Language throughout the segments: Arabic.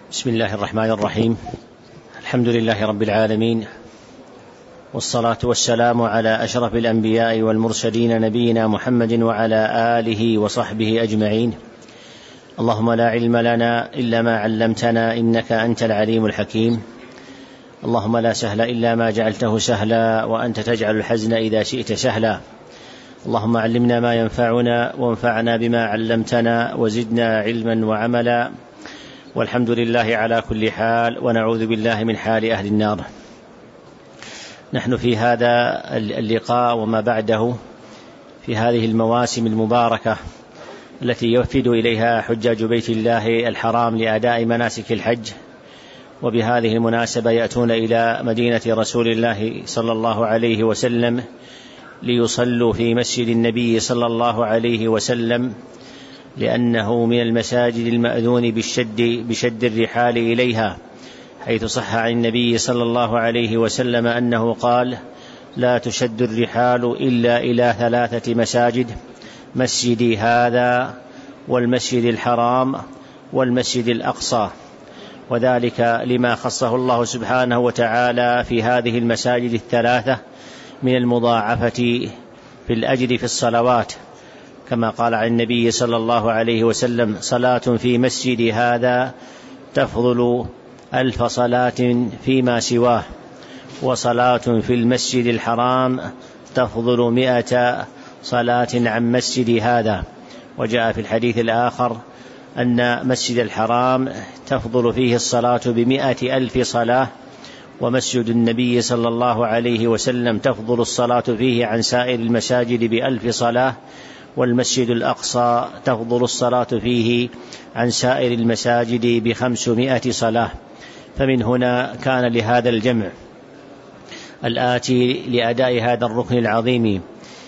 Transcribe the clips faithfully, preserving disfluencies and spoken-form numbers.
بسم الله الرحمن الرحيم. الحمد لله رب العالمين، والصلاة والسلام على أشرف الأنبياء والمرسلين نبينا محمد وعلى آله وصحبه أجمعين. اللهم لا علم لنا إلا ما علمتنا إنك أنت العليم الحكيم. اللهم لا سهل إلا ما جعلته سهلا وأنت تجعل الحزن إذا شئت سهلا. اللهم علمنا ما ينفعنا وانفعنا بما علمتنا وزدنا علما وعملا، والحمد لله على كل حال، ونعوذ بالله من حال أهل النار. نحن في هذا اللقاء وما بعده في هذه المواسم المباركة التي يوفد إليها حجاج بيت الله الحرام لأداء مناسك الحج، وبهذه المناسبة يأتون إلى مدينة رسول الله صلى الله عليه وسلم ليصلوا في مسجد النبي صلى الله عليه وسلم، لأنه من المساجد المأذون بالشد, بشد الرحال إليها، حيث صح عن النبي صلى الله عليه وسلم أنه قال: لا تشد الرحال إلا إلى ثلاثة مساجد: مسجدي هذا والمسجد الحرام والمسجد الأقصى. وذلك لما خصه الله سبحانه وتعالى في هذه المساجد الثلاثة من المضاعفة في الأجر في الصلوات، كما قال عن النبي صلى الله عليه وسلم: صلاة في مسجد هذا تفضل ألف صلاة فيما سواه، وصلاة في المسجد الحرام تفضل مئة صلاة عن مسجد هذا. وجاء في الحديث الآخر أن مسجد الحرام تفضل فيه الصلاة بمئة ألف صلاة، ومسجد النبي صلى الله عليه وسلم تفضل الصلاة فيه عن سائر المساجد بألف صلاة، والمسجد الأقصى تفضل الصلاة فيه عن سائر المساجد بخمسمائة صلاة. فمن هنا كان لهذا الجمع الآتي لأداء هذا الركن العظيم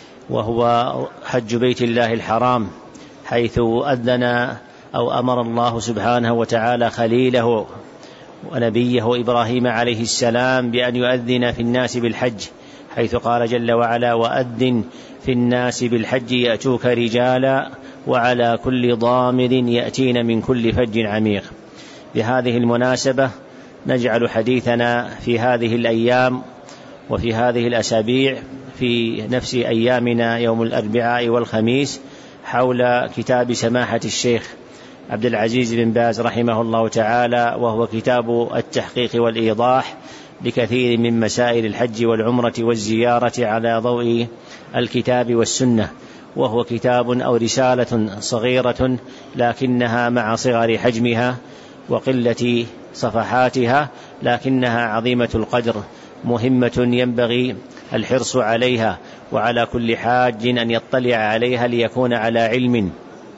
وهو حج بيت الله الحرام، حيث أذن أو أمر الله سبحانه وتعالى خليله ونبيه إبراهيم عليه السلام بأن يؤذن في الناس بالحج، حيث قال جل وعلا: وأذن في الناس بالحج يأتوك رجالا وعلى كل ضامر يأتين من كل فج عميق. بهذه المناسبة نجعل حديثنا في هذه الأيام وفي هذه الأسابيع في نفس أيامنا يوم الأربعاء والخميس حول كتاب سماحة الشيخ عبد العزيز بن باز رحمه الله تعالى، وهو كتاب التحقيق والإيضاح لكثير من مسائل الحج والعمرة والزيارة على ضوء الكتاب والسنة. وهو كتاب أو رسالة صغيرة لكنها مع صغر حجمها وقلة صفحاتها لكنها عظيمة القدر، مهمة ينبغي الحرص عليها، وعلى كل حاج أن يطلع عليها ليكون على علم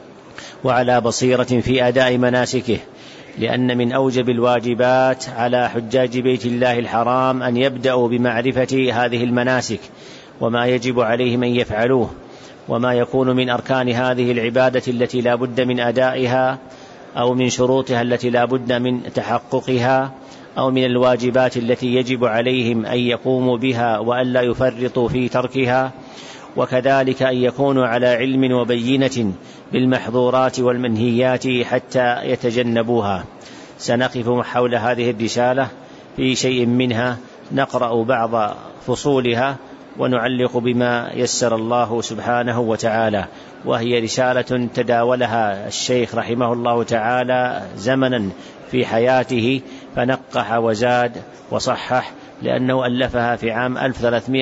وعلى بصيرة في أداء مناسكه، لأن من أوجب الواجبات على حجاج بيت الله الحرام أن يبدأوا بمعرفة هذه المناسك وما يجب عليهم أن يفعلوه، وما يكون من أركان هذه العبادة التي لا بد من أدائها، أو من شروطها التي لا بد من تحققها، أو من الواجبات التي يجب عليهم أن يقوموا بها وألا يفرطوا في تركها، وكذلك أن يكونوا على علم وبينة بالمحظورات والمنهيات حتى يتجنبوها. سنقف حول هذه الرسالة في شيء منها، نقرأ بعض فصولها ونعلق بما يسر الله سبحانه وتعالى. وهي رسالة تداولها الشيخ رحمه الله تعالى زمنا في حياته، فنقح وزاد وصحح، لأنه ألفها في عام ألف وثلاثمائة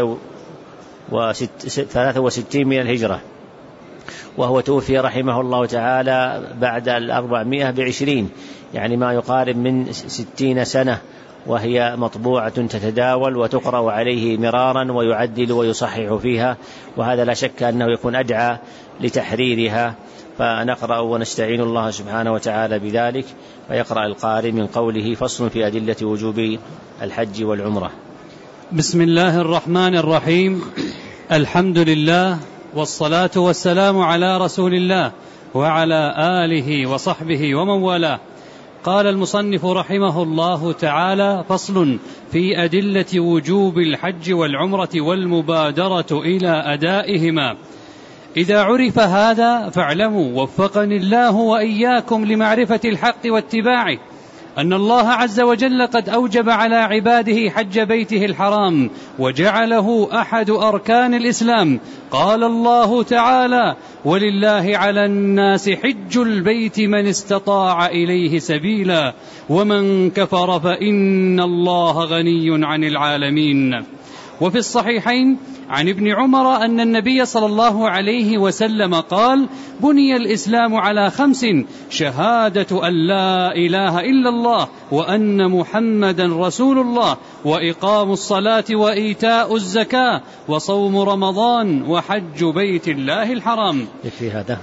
وثلاثة وستين من الهجرة، وهو توفي رحمه الله تعالى بعد الأربعمائة بعشرين، يعني ما يقارب من ستين سنة، وهي مطبوعة تتداول وتقرأ عليه مرارا ويعدل ويصحح فيها، وهذا لا شك أنه يكون أدعى لتحريرها. فنقرأ ونستعين الله سبحانه وتعالى بذلك. فيقرأ القارئ من قوله: فصل في أدلة وجوب الحج والعمرة. بسم الله الرحمن الرحيم. الحمد لله، والصلاة والسلام على رسول الله وعلى آله وصحبه ومن والاه. قال المصنف رحمه الله تعالى: فصل في أدلة وجوب الحج والعمرة والمبادرة إلى أدائهما. إذا عرف هذا فاعلموا وفقني الله وإياكم لمعرفة الحق واتباعه أن الله عز وجل قد أوجب على عباده حج بيته الحرام وجعله أحد أركان الإسلام. قال الله تعالى: ولله على الناس حج البيت من استطاع إليه سبيلا ومن كفر فإن الله غني عن العالمين. وفي الصحيحين عن ابن عمر أن النبي صلى الله عليه وسلم قال: بني الإسلام على خمس: شهادة أن لا إله إلا الله وأن محمدا رسول الله وإقام الصلاة وإيتاء الزكاة وصوم رمضان وحج بيت الله الحرام. في هذا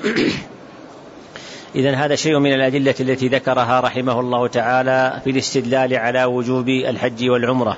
إذن هذا شيء من الأدلة التي ذكرها رحمه الله تعالى في الاستدلال على وجوب الحج والعمرة.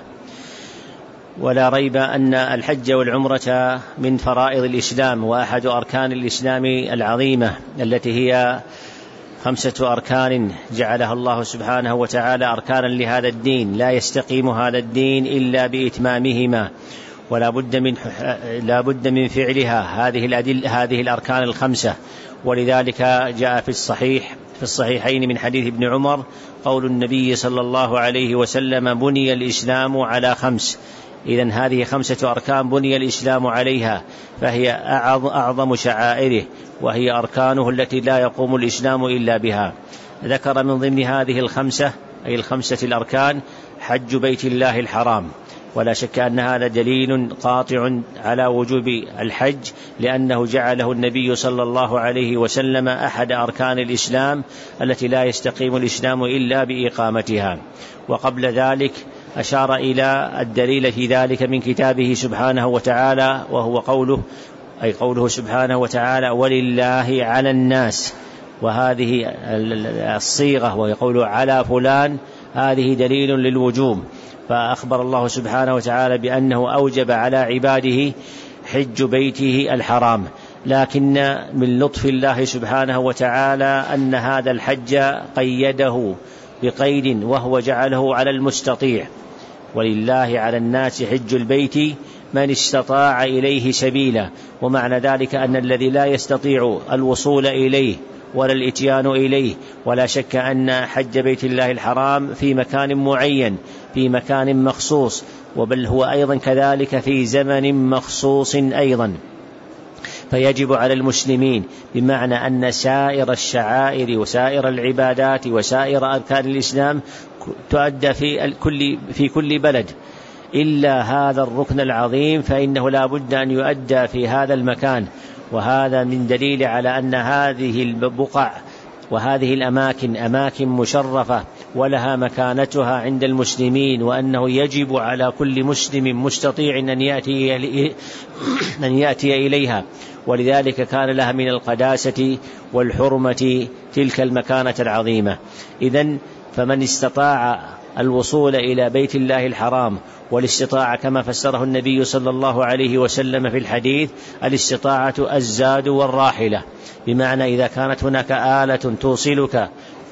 ولا ريب أن الحج والعمرة من فرائض الإسلام وأحد أركان الإسلام العظيمة التي هي خمسة أركان جعلها الله سبحانه وتعالى أركانا لهذا الدين، لا يستقيم هذا الدين إلا بإتمامهما، ولا بد من لا بد من فعلها هذه الأدل هذه الأركان الخمسة. ولذلك جاء في الصحيح في الصحيحين من حديث ابن عمر قول النبي صلى الله عليه وسلم: بني الإسلام على خمس. إذن هذه خمسة أركان بني الإسلام عليها، فهي أعظم شعائره، وهي أركانه التي لا يقوم الإسلام إلا بها. ذكر من ضمن هذه الخمسة أي الخمسة الأركان حج بيت الله الحرام، ولا شك أن هذا دليل قاطع على وجوب الحج، لأنه جعله النبي صلى الله عليه وسلم أحد أركان الإسلام التي لا يستقيم الإسلام إلا بإقامتها. وقبل ذلك أشار إلى الدليل في ذلك من كتابه سبحانه وتعالى، وهو قوله أي قوله سبحانه وتعالى: ولله على الناس. وهذه الصيغة ويقول على فلان هذه دليل للوجوب، فأخبر الله سبحانه وتعالى بأنه أوجب على عباده حج بيته الحرام. لكن من لطف الله سبحانه وتعالى أن هذا الحج قيده بقيد، وهو جعله على المستطيع. ولله على الناس حج البيت من استطاع إليه سبيلا. ومعنى ذلك أن الذي لا يستطيع الوصول إليه ولا الإتيان إليه، ولا شك أن حج بيت الله الحرام في مكان معين، في مكان مخصوص، وبل هو أيضا كذلك في زمن مخصوص أيضا، فيجب على المسلمين، بمعنى أن سائر الشعائر وسائر العبادات وسائر أركان الإسلام تؤدى في كل في كل بلد، إلا هذا الركن العظيم فإنه لا بد أن يؤدى في هذا المكان. وهذا من دليل على أن هذه البقع وهذه الأماكن أماكن مشرفة ولها مكانتها عند المسلمين، وأنه يجب على كل مسلم مستطيع أن يأتي أن يأتي إليها، ولذلك كان لها من القداسة والحرمة تلك المكانة العظيمة. إذن فمن استطاع الوصول إلى بيت الله الحرام، والاستطاعة كما فسره النبي صلى الله عليه وسلم في الحديث: الاستطاعة الزاد والراحلة، بمعنى إذا كانت هناك آلة توصلك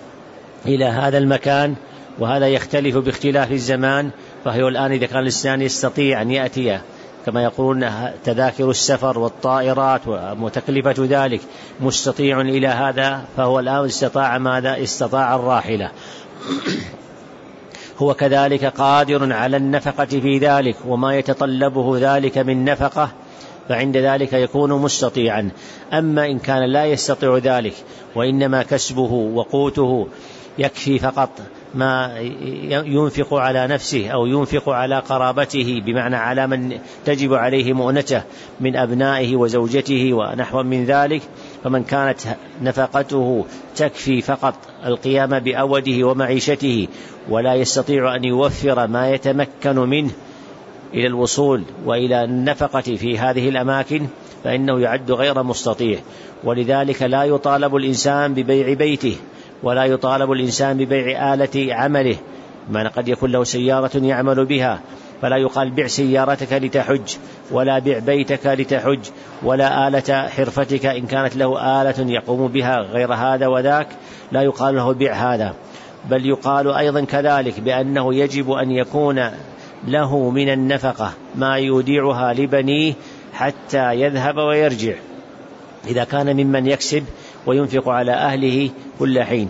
إلى هذا المكان، وهذا يختلف باختلاف الزمان، فهي الآن إذا كان الإنسان يستطيع أن يأتي كما يقولون تذاكر السفر والطائرات ومتكلفة ذلك مستطيع إلى هذا، فهو الآن استطاع ماذا؟ استطاع الراحلة. هو كذلك قادر على النفقة في ذلك وما يتطلبه ذلك من نفقة، فعند ذلك يكون مستطيعا. أما إن كان لا يستطيع ذلك وإنما كسبه وقوته يكفي فقط ما ينفق على نفسه أو ينفق على قرابته، بمعنى على من تجب عليه مؤنته من أبنائه وزوجته ونحو من ذلك، فمن كانت نفقته تكفي فقط القيام بأوده ومعيشته ولا يستطيع أن يوفر ما يتمكن منه إلى الوصول وإلى النفقة في هذه الأماكن، فإنه يعد غير مستطيع. ولذلك لا يطالب الإنسان ببيع بيته، ولا يطالب الإنسان ببيع آلة عمله، ما قد يكون له سيارة يعمل بها، فلا يقال بيع سيارتك لتحج، ولا بيع بيتك لتحج، ولا آلة حرفتك إن كانت له آلة يقوم بها غير هذا وذاك، لا يقال له بيع هذا. بل يقال أيضا كذلك بأنه يجب أن يكون له من النفقة ما يوديعها لبنيه حتى يذهب ويرجع، إذا كان ممن يكسب وينفق على أهله كل حين.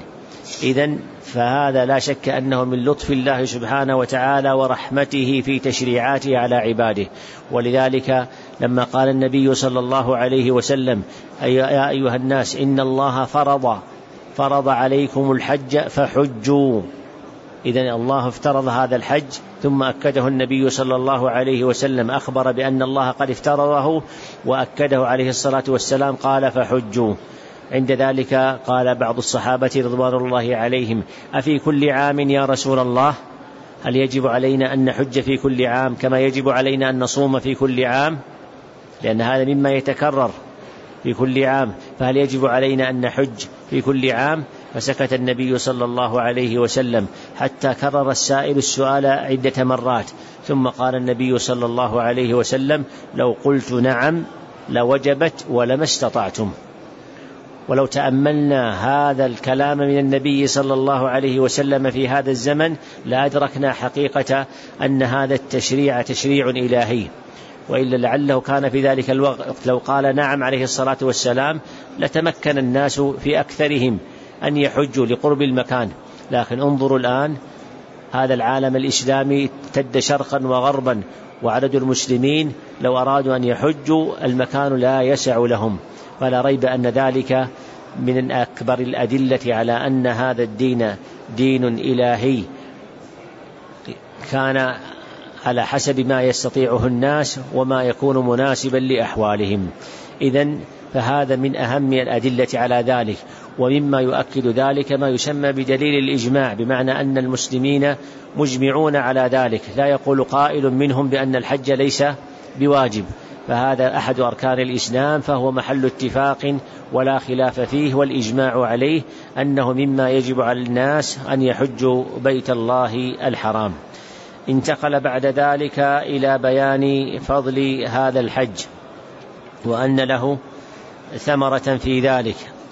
إذن فهذا لا شك أنه من لطف الله سبحانه وتعالى ورحمته في تشريعاته على عباده. ولذلك لما قال النبي صلى الله عليه وسلم يا أيها الناس إن الله فرض فرض عليكم الحج فحجوا، إذن الله افترض هذا الحج ثم أكده النبي صلى الله عليه وسلم، أخبر بأن الله قد افترضه وأكده عليه الصلاة والسلام، قال فحجوا. عند ذلك قال بعض الصحابة رضوان الله عليهم أفي كل عام يا رسول الله؟ هل يجب علينا أن نحج في كل عام كما يجب علينا أن نصوم في كل عام؟ لأن هذا مما يتكرر في كل عام، فهل يجب علينا أن نحج في كل عام؟ فسكت النبي صلى الله عليه وسلم حتى كرر السائل السؤال عدة مرات، ثم قال النبي صلى الله عليه وسلم لو قلت نعم لوجبت ولما استطعتم. ولو تأملنا هذا الكلام من النبي صلى الله عليه وسلم في هذا الزمن لأدركنا حقيقة أن هذا التشريع تشريع إلهي، وإلا لعله كان في ذلك الوقت لو قال نعم عليه الصلاة والسلام لتمكن الناس في أكثرهم أن يحجوا لقرب المكان. لكن انظروا الآن هذا العالم الإسلامي امتد شرقا وغربا، وعدد المسلمين لو أرادوا أن يحجوا المكان لا يسع لهم، فلا ريب أن ذلك من أكبر الأدلة على أن هذا الدين دين إلهي كان على حسب ما يستطيعه الناس وما يكون مناسبا لأحوالهم. إذن فهذا من أهم الأدلة على ذلك. ومما يؤكد ذلك ما يسمى بدليل الإجماع، بمعنى أن المسلمين مجمعون على ذلك، لا يقول قائل منهم بأن الحج ليس بواجب، فهذا أحد أركان الإسلام، فهو محل اتفاق ولا خلاف فيه، والإجماع عليه أنه مما يجب على الناس أن يحجوا بيت الله الحرام. انتقل بعد ذلك إلى بيان فضل هذا الحج وأن له ثمرة في ذلك،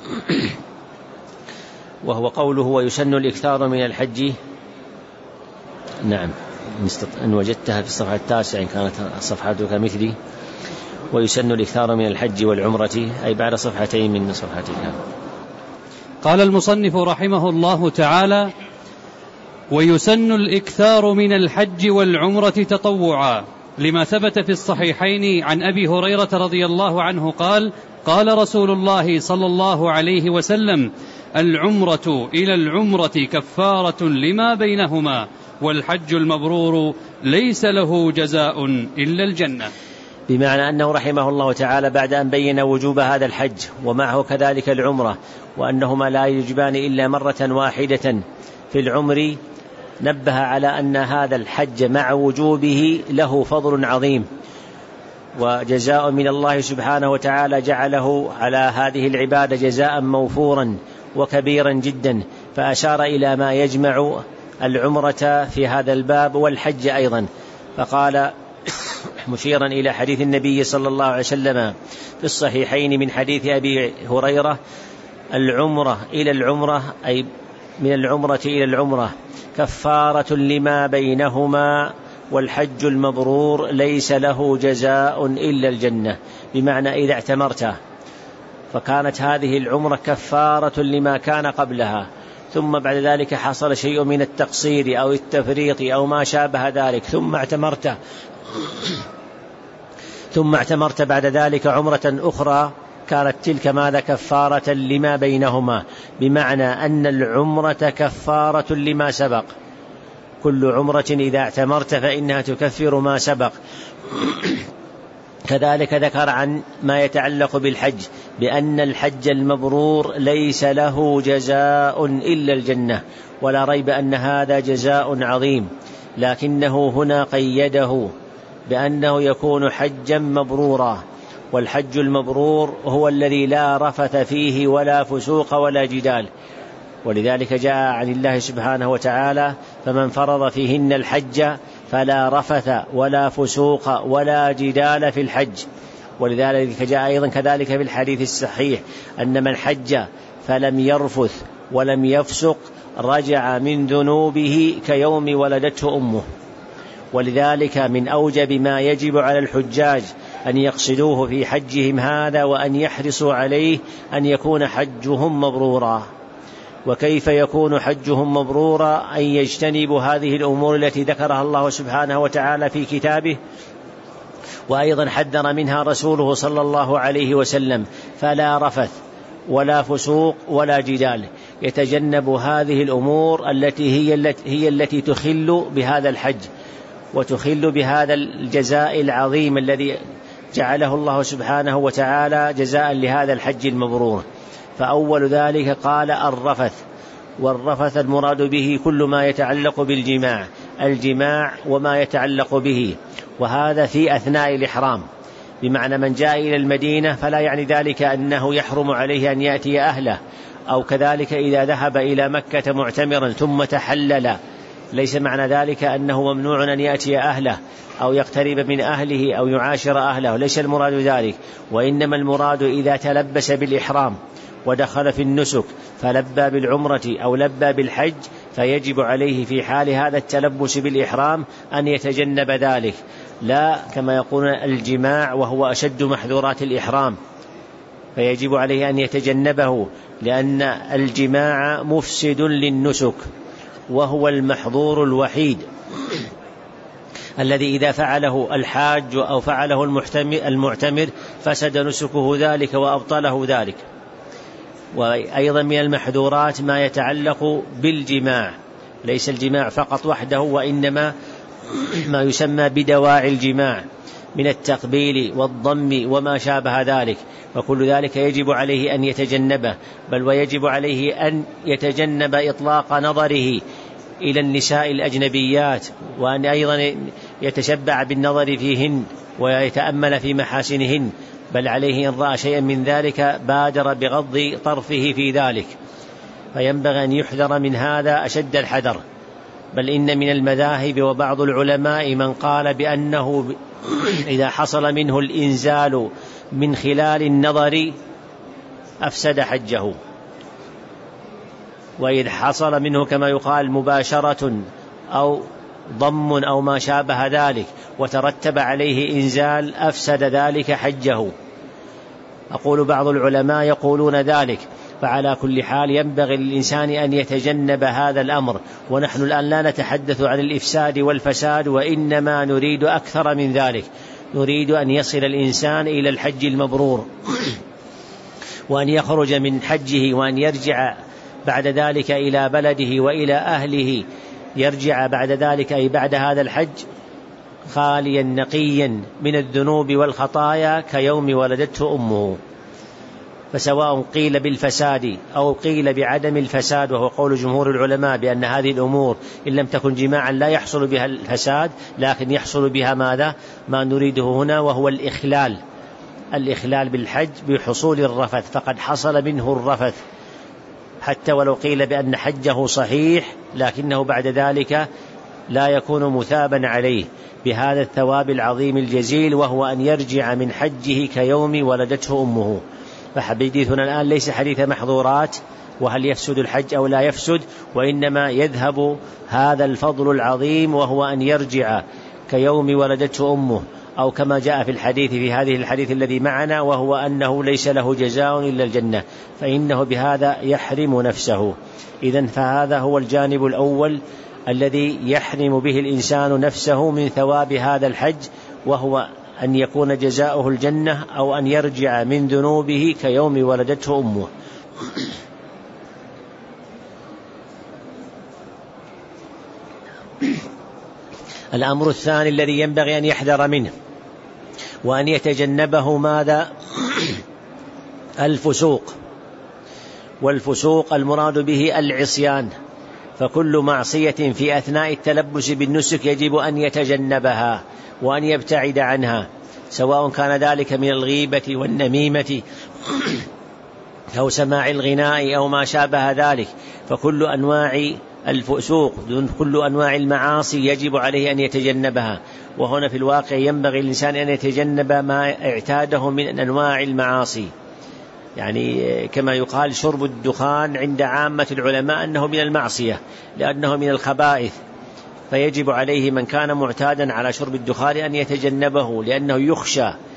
وهو قوله ويسن الإكثار من الحج. نعم إن وجدتها في الصفحة التاسعة إن كانت صفحتك مثلي. ويسن الإكثار من الحج والعمرة، أي بعد صفحتين من صفحتك. قال المصنف رحمه الله تعالى ويسن الإكثار من الحج والعمرة تطوعا، لما ثبت في الصحيحين عن أبي هريرة رضي الله عنه قال قال رسول الله صلى الله عليه وسلم العمرة إلى العمرة كفارة لما بينهما، والحج المبرور ليس له جزاء إلا الجنة. بمعنى أنه رحمه الله تعالى بعد أن بين وجوب هذا الحج ومعه كذلك العمرة وأنهما لا يجبان إلا مرة واحدة في العمر، نبه على أن هذا الحج مع وجوبه له فضل عظيم وجزاء من الله سبحانه وتعالى، جعله على هذه العبادة جزاء موفورا وكبيرا جدا، فأشار إلى ما يجمع العمرة في هذا الباب والحج أيضا، فقال مشيرا إلى حديث النبي صلى الله عليه وسلم في الصحيحين من حديث أبي هريرة العمرة إلى العمرة، أي من العمرة إلى العمرة كفارة لما بينهما، والحج المبرور ليس له جزاء إلا الجنة. بمعنى إذا اعتمرت فكانت هذه العمرة كفارة لما كان قبلها، ثم بعد ذلك حصل شيء من التقصير أو التفريط أو ما شابه ذلك، ثم اعتمرت ثم اعتمرت بعد ذلك عمرة أخرى، كانت تلك ماذا كفارة لما بينهما، بمعنى أن العمرة كفارة لما سبق. كل عمرة إذا اعتمرت فإنها تكفر ما سبق. كذلك ذكر عن ما يتعلق بالحج بأن الحج المبرور ليس له جزاء إلا الجنة، ولا ريب أن هذا جزاء عظيم، لكنه هنا قيده بأنه يكون حجا مبرورا، والحج المبرور هو الذي لا رفث فيه ولا فسوق ولا جدال. ولذلك جاء عن الله سبحانه وتعالى فمن فرض فيهن الحج فلا رفث ولا فسوق ولا جدال في الحج. ولذلك جاء أيضا كذلك في الحديث الصحيح أن من حج فلم يرفث ولم يفسق رجع من ذنوبه كيوم ولدته أمه. ولذلك من أوجب ما يجب على الحجاج أن يقصدوه في حجهم هذا وأن يحرصوا عليه أن يكون حجهم مبرورا. وكيف يكون حجهم مبرورا أن يجتنبوا هذه الأمور التي ذكرها الله سبحانه وتعالى في كتابه، وأيضا حذر منها رسوله صلى الله عليه وسلم، فلا رفث ولا فسوق ولا جدال، يتجنب هذه الأمور التي هي التي, هي التي تخل بهذا الحج وتخل بهذا الجزاء العظيم الذي جعله الله سبحانه وتعالى جزاء لهذا الحج المبرور. فأول ذلك قال الرفث، والرفث المراد به كل ما يتعلق بالجماع، الجماع وما يتعلق به، وهذا في أثناء الإحرام، بمعنى من جاء إلى المدينة فلا يعني ذلك أنه يحرم عليه أن يأتي أهله، أو كذلك إذا ذهب إلى مكة معتمرا ثم تحلل ليس معنى ذلك أنه ممنوع أن يأتي أهله أو يقترب من أهله أو يعاشر أهله، ليس المراد ذلك، وإنما المراد إذا تلبس بالإحرام ودخل في النسك فلبى بالعمرة أو لبى بالحج، فيجب عليه في حال هذا التلبس بالإحرام أن يتجنب ذلك، لا كما يقول الجماع وهو أشد محذورات الإحرام، فيجب عليه أن يتجنبه، لأن الجماع مفسد للنسك، وهو المحظور الوحيد الذي إذا فعله الحاج أو فعله المعتمر فسد نسكه ذلك وأبطله ذلك. وأيضا من المحذورات ما يتعلق بالجماع، ليس الجماع فقط وحده، وإنما ما يسمى بدواعي الجماع من التقبيل والضم وما شابه ذلك، وكل ذلك يجب عليه أن يتجنبه، بل ويجب عليه أن يتجنب إطلاق نظره إلى النساء الأجنبيات، وأن أيضا يتشبع بالنظر فيهن ويتأمل في محاسنهن، بل عليه إن رأى شيئا من ذلك بادر بغض طرفه في ذلك، فينبغي أن يحذر من هذا أشد الحذر. بل إن من المذاهب وبعض العلماء من قال بأنه إذا حصل منه الإنزال من خلال النظر أفسد حجه، وإذا حصل منه كما يقال مباشرة أو ضم أو ما شابه ذلك وترتب عليه إنزال أفسد ذلك حجه. أقول بعض العلماء يقولون ذلك، فعلى كل حال ينبغي للإنسان أن يتجنب هذا الأمر، ونحن الآن لا نتحدث عن الإفساد والفساد، وإنما نريد أكثر من ذلك، نريد أن يصل الإنسان إلى الحج المبرور وأن يخرج من حجه وأن يرجع بعد ذلك إلى بلده وإلى أهله، يرجع بعد ذلك أي بعد هذا الحج خاليا نقيا من الذنوب والخطايا كيوم ولدته أمه. فسواء قيل بالفساد أو قيل بعدم الفساد، وهو قول جمهور العلماء بأن هذه الأمور إن لم تكن جماعا لا يحصل بها الفساد، لكن يحصل بها ماذا؟ ما نريده هنا، وهو الإخلال، الإخلال بالحج بحصول الرفث، فقد حصل منه الرفث، حتى ولو قيل بأن حجه صحيح لكنه بعد ذلك لا يكون مثابا عليه بهذا الثواب العظيم الجزيل، وهو أن يرجع من حجه كيوم ولدته أمه. فحديثنا الآن ليس حديث محظورات وهل يفسد الحج أو لا يفسد، وإنما يذهب هذا الفضل العظيم وهو أن يرجع كيوم ولدته أمه، أو كما جاء في الحديث في هذه الحديث الذي معنا، وهو أنه ليس له جزاء إلا الجنة، فإنه بهذا يحرم نفسه. إذن فهذا هو الجانب الأول الذي يحرم به الإنسان نفسه من ثواب هذا الحج، وهو أن يكون جزاؤه الجنة أو أن يرجع من ذنوبه كيوم ولدته أمه. الأمر الثاني الذي ينبغي أن يحذر منه وأن يتجنبه ماذا؟ الفسوق. والفسوق المراد به العصيان، فكل معصية في أثناء التلبس بالنسك يجب أن يتجنبها وأن يبتعد عنها، سواء كان ذلك من الغيبة والنميمة أو سماع الغناء أو ما شابه ذلك، فكل أنواع الفسوق دون كل أنواع المعاصي يجب عليه أن يتجنبها. وهنا في الواقع ينبغي الإنسان أن يتجنب ما اعتاده من أنواع المعاصي، يعني كما يقال شرب الدخان عند عامة العلماء أنه من المعصية لأنه من الخبائث، فيجب عليه من كان معتادا على شرب الدخان أن يتجنبه، لأنه يخشى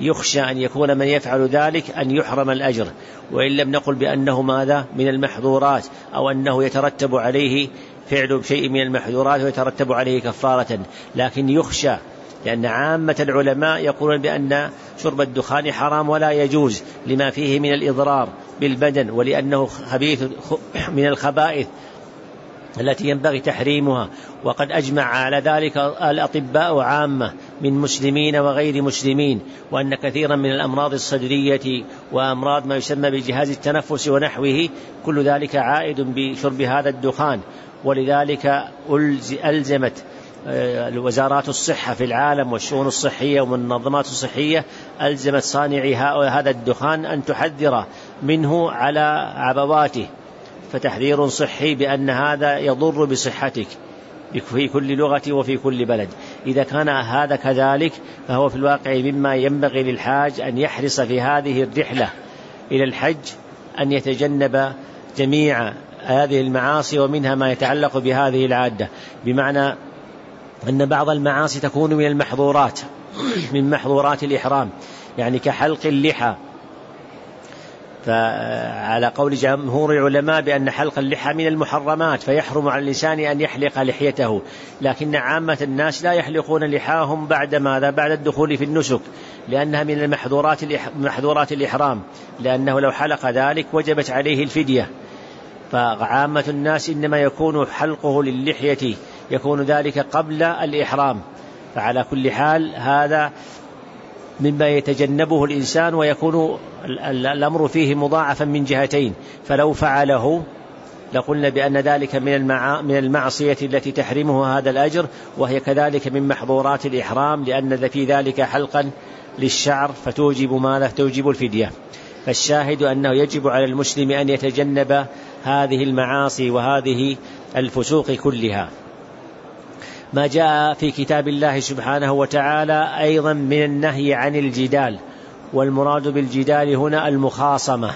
يخشى أن يكون من يفعل ذلك أن يحرم الأجر، وإن لم نقل بأنه ماذا من المحظورات أو أنه يترتب عليه فعل شيء من المحظورات ويترتب عليه كفارة، لكن يخشى، لأن عامة العلماء يقولون بأن شرب الدخان حرام ولا يجوز لما فيه من الإضرار بالبدن، ولأنه خبيث من الخبائث التي ينبغي تحريمها. وقد أجمع على ذلك الأطباء عامة من مسلمين وغير مسلمين، وأن كثيرا من الأمراض الصدرية وأمراض ما يسمى بالجهاز التنفس ونحوه كل ذلك عائد بشرب هذا الدخان. ولذلك ألزمت وزارات الصحة في العالم والشؤون الصحية والمنظمات الصحية ألزمت صانعي هذا الدخان أن تحذر منه على عبواته، فتحذير صحي بأن هذا يضر بصحتك في كل لغة وفي كل بلد. إذا كان هذا كذلك فهو في الواقع مما ينبغي للحاج أن يحرص في هذه الرحلة إلى الحج أن يتجنب جميع هذه المعاصي، ومنها ما يتعلق بهذه العادة، بمعنى أن بعض المعاصي تكون من المحظورات من محظورات الإحرام، يعني كحلق اللحى، فعلى قول جمهور العلماء بأن حلق اللحى من المحرمات فيحرم على الإنسان أن يحلق لحيته، لكن عامة الناس لا يحلقون لحاهم بعد ماذا؟ بعد الدخول في النسك، لأنها من المحظورات محظورات الإحرام، لأنه لو حلق ذلك وجبت عليه الفدية. فعامة الناس إنما يكون حلقه للحية يكون ذلك قبل الإحرام. فعلى كل حال هذا مما يتجنبه الإنسان، ويكون الأمر فيه مضاعفا من جهتين، فلو فعله لقلنا بأن ذلك من المعصية التي تحرمه هذا الأجر، وهي كذلك من محظورات الإحرام، لأن في ذلك حلقا للشعر فتوجب ماذا؟ توجب الفدية. فالشاهد أنه يجب على المسلم أن يتجنب هذه المعاصي وهذه الفسوق كلها. ما جاء في كتاب الله سبحانه وتعالى أيضا من النهي عن الجدال، والمراد بالجدال هنا المخاصمة،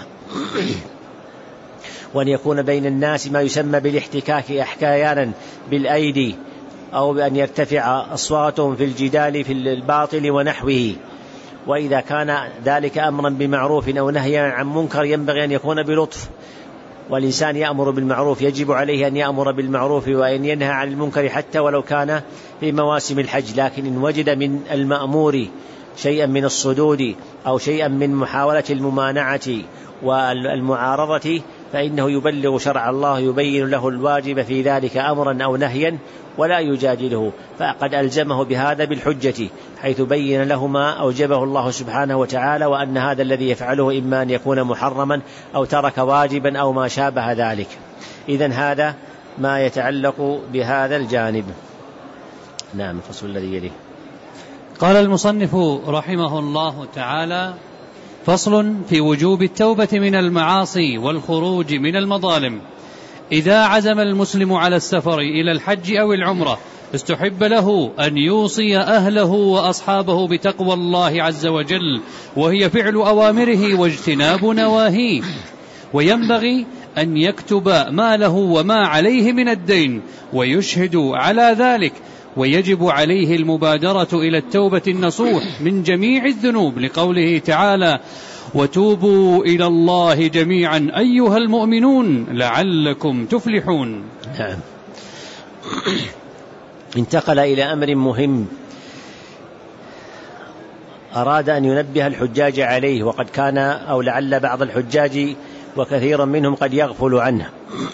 وأن يكون بين الناس ما يسمى بالاحتكاك أحيانا بالأيدي، أو بأن يرتفع أصواتهم في الجدال في الباطل ونحوه. وإذا كان ذلك أمرا بمعروف أو نهيا عن منكر ينبغي أن يكون بلطف، والإنسان يأمر بالمعروف يجب عليه أن يأمر بالمعروف وأن ينهى عن المنكر حتى ولو كان في مواسم الحج. لكن إن وجد من المأمور شيئا من الصدود أو شيئا من محاولة الممانعة والمعارضة فإنه يبلغ شرع الله، يبين له الواجب في ذلك أمرا أو نهيا ولا يجادله، فقد ألزمه بهذا بالحجة، حيث بين له ما أوجبه الله سبحانه وتعالى، وأن هذا الذي يفعله إما أن يكون محرما أو ترك واجبا أو ما شابه ذلك. إذن هذا ما يتعلق بهذا الجانب. نعم. الفصل الذي يليه. قال المصنف رحمه الله تعالى: فصل في وجوب التوبة من المعاصي والخروج من المظالم. إذا عزم المسلم على السفر إلى الحج أو العمرة استحب له أن يوصي أهله وأصحابه بتقوى الله عز وجل، وهي فعل أوامره واجتناب نواهيه، وينبغي أن يكتب ما له وما عليه من الدين ويشهد على ذلك، ويجب عليه المبادرة إلى التوبة النصوح من جميع الذنوب، لقوله تعالى: وتوبوا إلى الله جميعا أيها المؤمنون لعلكم تفلحون. نعم. انتقل إلى أمر مهم أراد أن ينبه الحجاج عليه، وقد كان أو لعل بعض الحجاج وكثيرا منهم قد يغفل عنه،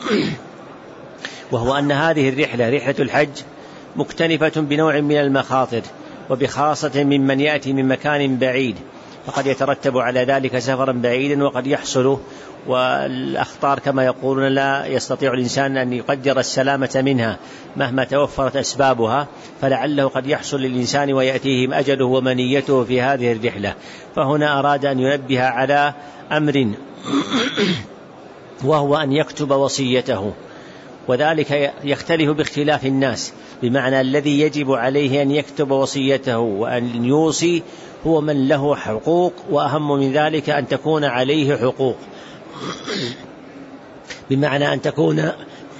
وهو أن هذه الرحلة رحلة الحج مكتنفة بنوع من المخاطر، وبخاصة ممن يأتي من مكان بعيد، فقد يترتب على ذلك سفرا بعيدا وقد يحصل، والأخطار كما يقولون لا يستطيع الإنسان أن يقدر السلامة منها مهما توفرت أسبابها، فلعله قد يحصل للإنسان ويأتيه أجله ومنيته في هذه الرحلة. فهنا أراد أن ينبه على أمر، وهو أن يكتب وصيته، وذلك يختلف باختلاف الناس، بمعنى الذي يجب عليه أن يكتب وصيته وأن يوصي هو من له حقوق، وأهم من ذلك أن تكون عليه حقوق، بمعنى أن تكون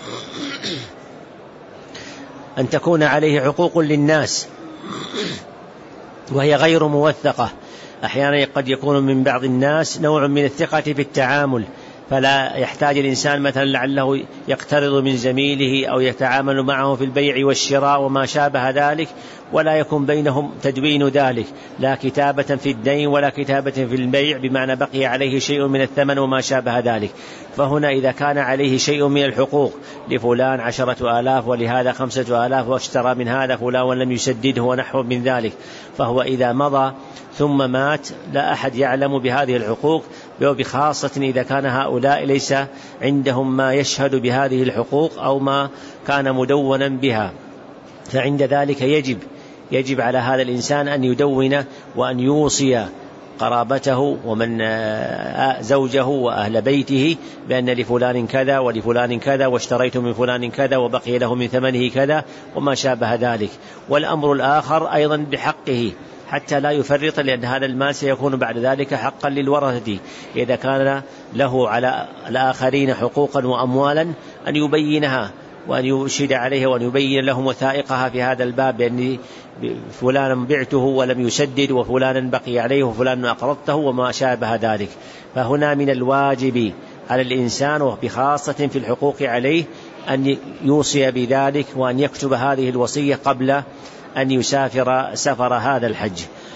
أن تكون عليه حقوق للناس وهي غير موثقة، أحيانا قد يكون من بعض الناس نوع من الثقة في التعامل، فلا يحتاج الإنسان مثلا لعله يقترض من زميله أو يتعامل معه في البيع والشراء وما شابه ذلك، ولا يكون بينهم تدوين ذلك، لا كتابة في الدين ولا كتابة في البيع، بمعنى بقي عليه شيء من الثمن وما شابه ذلك. فهنا إذا كان عليه شيء من الحقوق، لفلان عشرة آلاف ولهذا خمسة آلاف واشترى من هذا فلان ولم يسدده ونحو من ذلك، فهو إذا مضى ثم مات لا أحد يعلم بهذه الحقوق، وبخاصة إذا كان هؤلاء ليس عندهم ما يشهد بهذه الحقوق أو ما كان مدونا بها، فعند ذلك يجب يجب على هذا الإنسان أن يدون وأن يوصي قرابته ومن زوجه وأهل بيته بأن لفلان كذا ولفلان كذا واشتريت من فلان كذا وبقي له من ثمنه كذا وما شابه ذلك. والأمر الآخر أيضا بحقه حتى لا يفرط، لأن هذا المال سيكون بعد ذلك حقا للورثة. إذا كان له على الآخرين حقوقا وأموالا أن يبينها وأن يشهد عليها وأن يبين لهم وثائقها في هذا الباب، بأن فلانا بعته ولم يسدد وفلانا بقي عليه وفلانا أقرضته وما شابه ذلك. فهنا من الواجب على الإنسان وبخاصة في الحقوق عليه أن يوصي بذلك وأن يكتب هذه الوصية قبل أن يسافر سفر هذا الحج.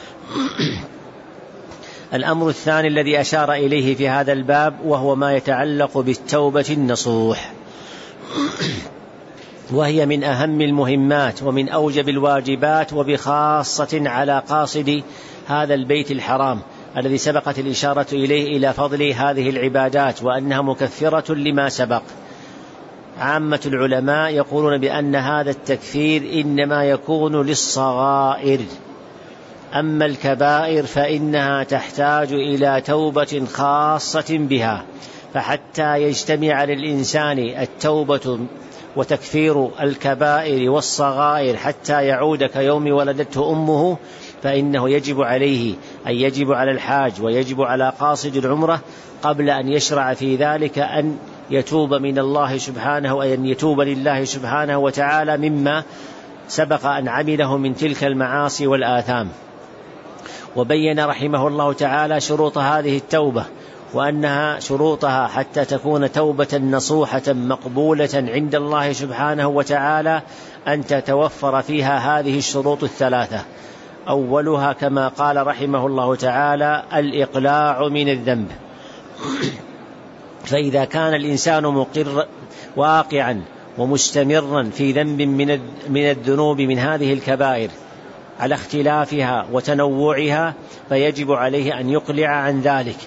الأمر الثاني الذي أشار إليه في هذا الباب وهو ما يتعلق بالتوبة النصوح، وهي من أهم المهمات ومن أوجب الواجبات، وبخاصة على قاصد هذا البيت الحرام الذي سبقت الإشارة إليه إلى فضل هذه العبادات وأنها مكفرة لما سبق. عامة العلماء يقولون بأن هذا التكفير إنما يكون للصغائر، أما الكبائر فإنها تحتاج إلى توبة خاصة بها، فحتى يجتمع للإنسان التوبة وتكفير الكبائر والصغائر حتى يعود كيوم ولدته أمه، فإنه يجب عليه أن يجب على الحاج ويجب على قاصد العمرة قبل أن يشرع في ذلك أن يتوب من الله سبحانه وأن يتوب لله سبحانه وتعالى مما سبق أن عمله من تلك المعاصي والآثام. وبين رحمه الله تعالى شروط هذه التوبة، وأنها شروطها حتى تكون توبة نصوحة مقبولة عند الله سبحانه وتعالى أن تتوفر فيها هذه الشروط الثلاثة. أولها كما قال رحمه الله تعالى الإقلاع من الذنب، فإذا كان الإنسان مقر واقعا ومستمرا في ذنب من الذنوب من هذه الكبائر على اختلافها وتنوعها فيجب عليه أن يقلع عن ذلك،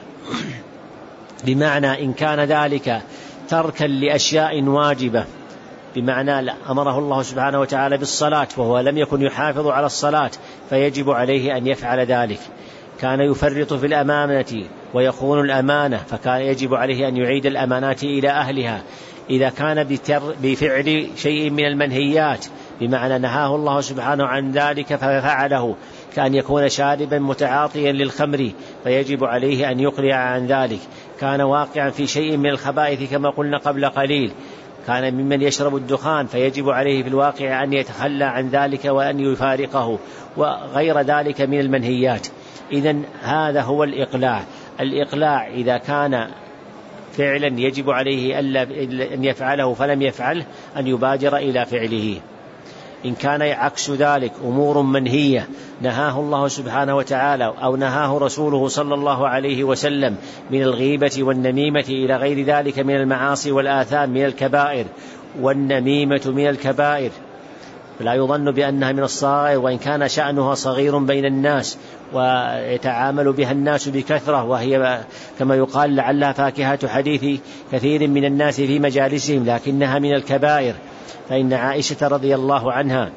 بمعنى إن كان ذلك تركا لأشياء واجبة، بمعنى أمره الله سبحانه وتعالى بالصلاة وهو لم يكن يحافظ على الصلاة فيجب عليه أن يفعل ذلك، كان يفرط في الأمانة ويخون الأمانة فكان يجب عليه أن يعيد الأمانات إلى أهلها، إذا كان بفعل شيء من المنهيات بمعنى نهاه الله سبحانه عن ذلك ففعله، كان يكون شاربا متعاطيا للخمر فيجب عليه أن يقلع عن ذلك، كان واقعا في شيء من الخبائث كما قلنا قبل قليل، كان ممن يشرب الدخان فيجب عليه في الواقع أن يتخلى عن ذلك وأن يفارقه، وغير ذلك من المنهيات. إذن هذا هو الإقلاع. الإقلاع إذا كان فعلا يجب عليه أن يفعله فلم يفعله أن يبادر إلى فعله. إن كان عكس ذلك أمور منهية نهاه الله سبحانه وتعالى أو نهاه رسوله صلى الله عليه وسلم من الغيبة والنميمة إلى غير ذلك من المعاصي والآثام من الكبائر، والنميمة من الكبائر لا يظن بأنها من الصغائر، وإن كان شأنها صغير بين الناس ويتعامل بها الناس بكثرة، وهي كما يقال لعلها فاكهة حديث كثير من الناس في مجالسهم، لكنها من الكبائر. فإن عائشة رضي الله عنها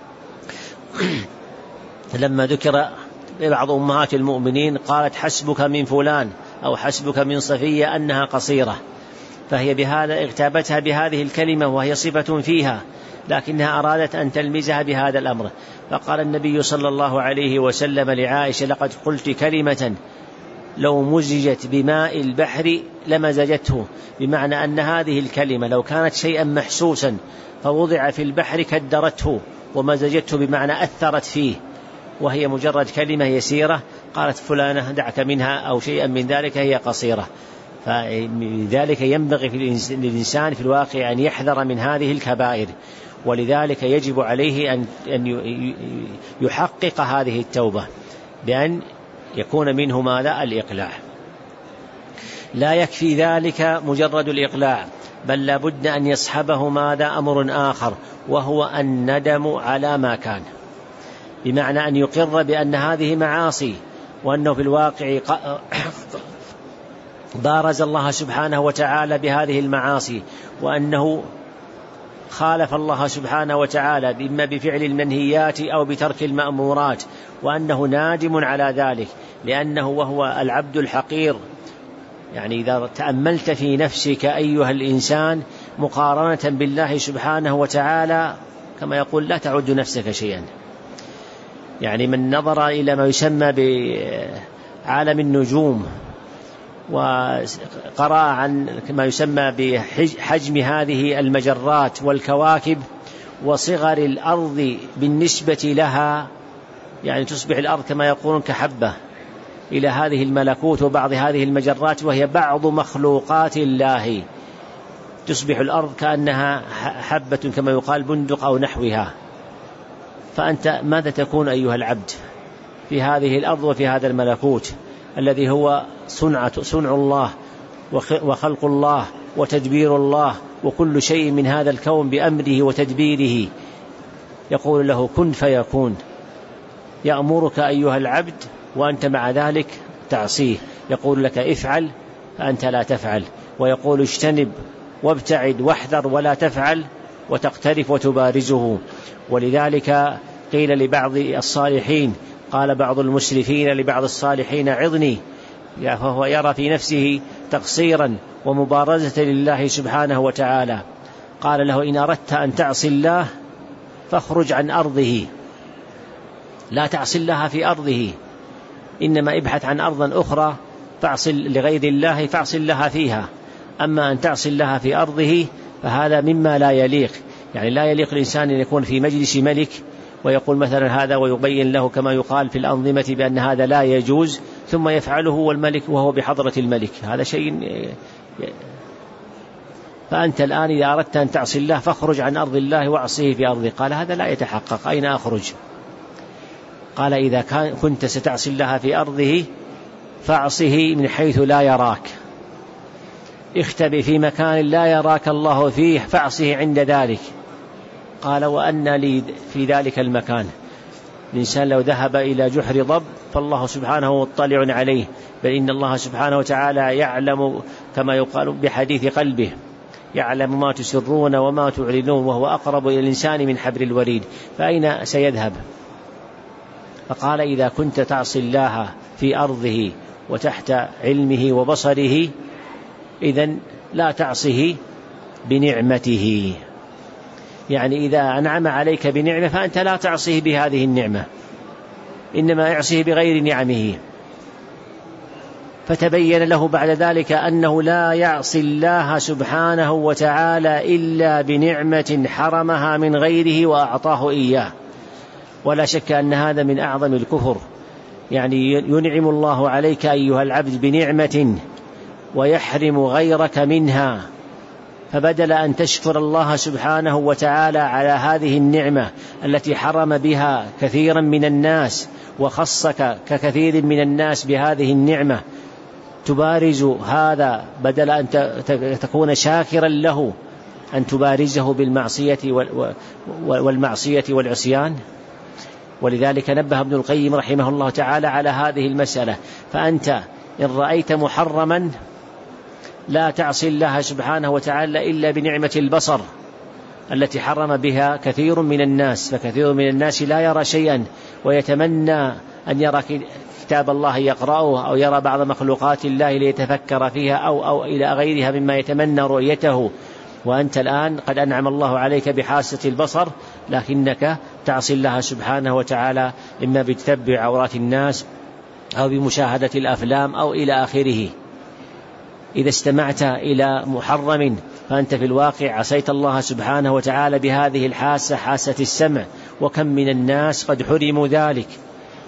لما ذكر بعض أمهات المؤمنين قالت حسبك من فلان أو حسبك من صفية أنها قصيرة، فهي بهذا اغتابتها بهذه الكلمة وهي صفة فيها، لكنها أرادت أن تلمزها بهذا الأمر، فقال النبي صلى الله عليه وسلم لعائشة لقد قلت كلمة لو مزجت بماء البحر لمزجته، بمعنى أن هذه الكلمة لو كانت شيئا محسوسا فوضع في البحر كدرته ومزجته، بمعنى أثرت فيه، وهي مجرد كلمة يسيرة قالت فلانة دعك منها أو شيئا من ذلك هي قصيرة. فلذلك ينبغي للإنسان في الواقع أن يحذر من هذه الكبائر، ولذلك يجب عليه أن يحقق هذه التوبة بأن يكون منه ماذا؟ الإقلاع. لا يكفي ذلك مجرد الإقلاع، بل لابد أن يصحبه ماذا؟ أمر آخر، وهو الندم على ما كان، بمعنى أن يقر بأن هذه معاصي، وأنه في الواقع بارز الله سبحانه وتعالى بهذه المعاصي، وأنه خالف الله سبحانه وتعالى إما بفعل المنهيات أو بترك المأمورات، وأنه نادم على ذلك، لأنه وهو العبد الحقير. يعني إذا تأملت في نفسك أيها الإنسان مقارنة بالله سبحانه وتعالى، كما يقول لا تعد نفسك شيئا. يعني من نظر إلى ما يسمى بعالم النجوم وقرأ عن ما يسمى بحجم هذه المجرات والكواكب وصغر الأرض بالنسبة لها، يعني تصبح الأرض كما يقولون كحبة إلى هذه الملكوت وبعض هذه المجرات، وهي بعض مخلوقات الله. تصبح الأرض كأنها حبة كما يقال بندق أو نحوها. فأنت ماذا تكون أيها العبد في هذه الأرض وفي هذا الملكوت الذي هو صنعة صنع الله وخلق الله وتدبير الله، وكل شيء من هذا الكون بأمره وتدبيره. يقول له كن فيكون، يأمرك أيها العبد وأنت مع ذلك تعصيه، يقول لك افعل فأنت لا تفعل، ويقول اجتنب وابتعد واحذر ولا تفعل، وتقترف وتبارزه. ولذلك قيل لبعض الصالحين، قال بعض المسرفين لبعض الصالحين عظني، فهو يرى في نفسه تقصيرا ومبارزة لله سبحانه وتعالى. قال له إن أردت أن تعصي الله فاخرج عن أرضه، لا تعصي الله في أرضه، إنما ابحث عن أرض أخرى فاعصي لغير الله فاعصي الله فيها. أما أن تعصي الله في أرضه فهذا مما لا يليق. يعني لا يليق الإنسان أن يكون في مجلس ملك ويقول مثلا هذا، ويبين له كما يقال في الأنظمة بأن هذا لا يجوز، ثم يفعله والملك وهو بحضرة الملك، هذا شيء. فأنت الآن إذا أردت أن تعصي الله فاخرج عن أرض الله واعصيه في أرضه. قال هذا لا يتحقق، أين أخرج؟ قال إذا كنت ستعصي الله في أرضه فاعصه من حيث لا يراك، اختبئ في مكان لا يراك الله فيه فاعصه عند ذلك. قال وأن لي في ذلك المكان؟ الإنسان لو ذهب إلى جحر ضب فالله سبحانه مطلع عليه، بل إن الله سبحانه وتعالى يعلم كما يقال بحديث قلبه، يعلم ما تسرون وما تعلنون، وهو أقرب إلى الإنسان من حبل الوريد، فأين سيذهب؟ فقال إذا كنت تعصي الله في أرضه وتحت علمه وبصره، إذن لا تعصه بنعمته. يعني إذا أنعم عليك بنعمة فأنت لا تعصيه بهذه النعمة، إنما اعصيه بغير نعمه. فتبين له بعد ذلك أنه لا يعصي الله سبحانه وتعالى إلا بنعمة حرمها من غيره وأعطاه إياه. ولا شك أن هذا من أعظم الكفر. يعني ينعم الله عليك أيها العبد بنعمة ويحرم غيرك منها، فبدل أن تشكر الله سبحانه وتعالى على هذه النعمة التي حرم بها كثيرا من الناس وخصك ككثير من الناس بهذه النعمة، تبارز هذا بدل أن تكون شاكرا له، أن تبارزه بالمعصية والمعصية والعصيان. ولذلك نبه ابن القيم رحمه الله تعالى على هذه المسألة. فأنت إن رأيت محرما لا تعصي الله سبحانه وتعالى إلا بنعمة البصر التي حرم بها كثير من الناس، فكثير من الناس لا يرى شيئا ويتمنى أن يرى كتاب الله يقرأه، أو يرى بعض مخلوقات الله ليتفكر فيها، أو, أو إلى غيرها مما يتمنى رؤيته. وأنت الآن قد أنعم الله عليك بحاسة البصر، لكنك تعصي الله سبحانه وتعالى إما بتتبع عورات الناس أو بمشاهدة الأفلام أو إلى آخره. إذا استمعت إلى محرم فأنت في الواقع عصيت الله سبحانه وتعالى بهذه الحاسة، حاسة السمع. وكم من الناس قد حرموا ذلك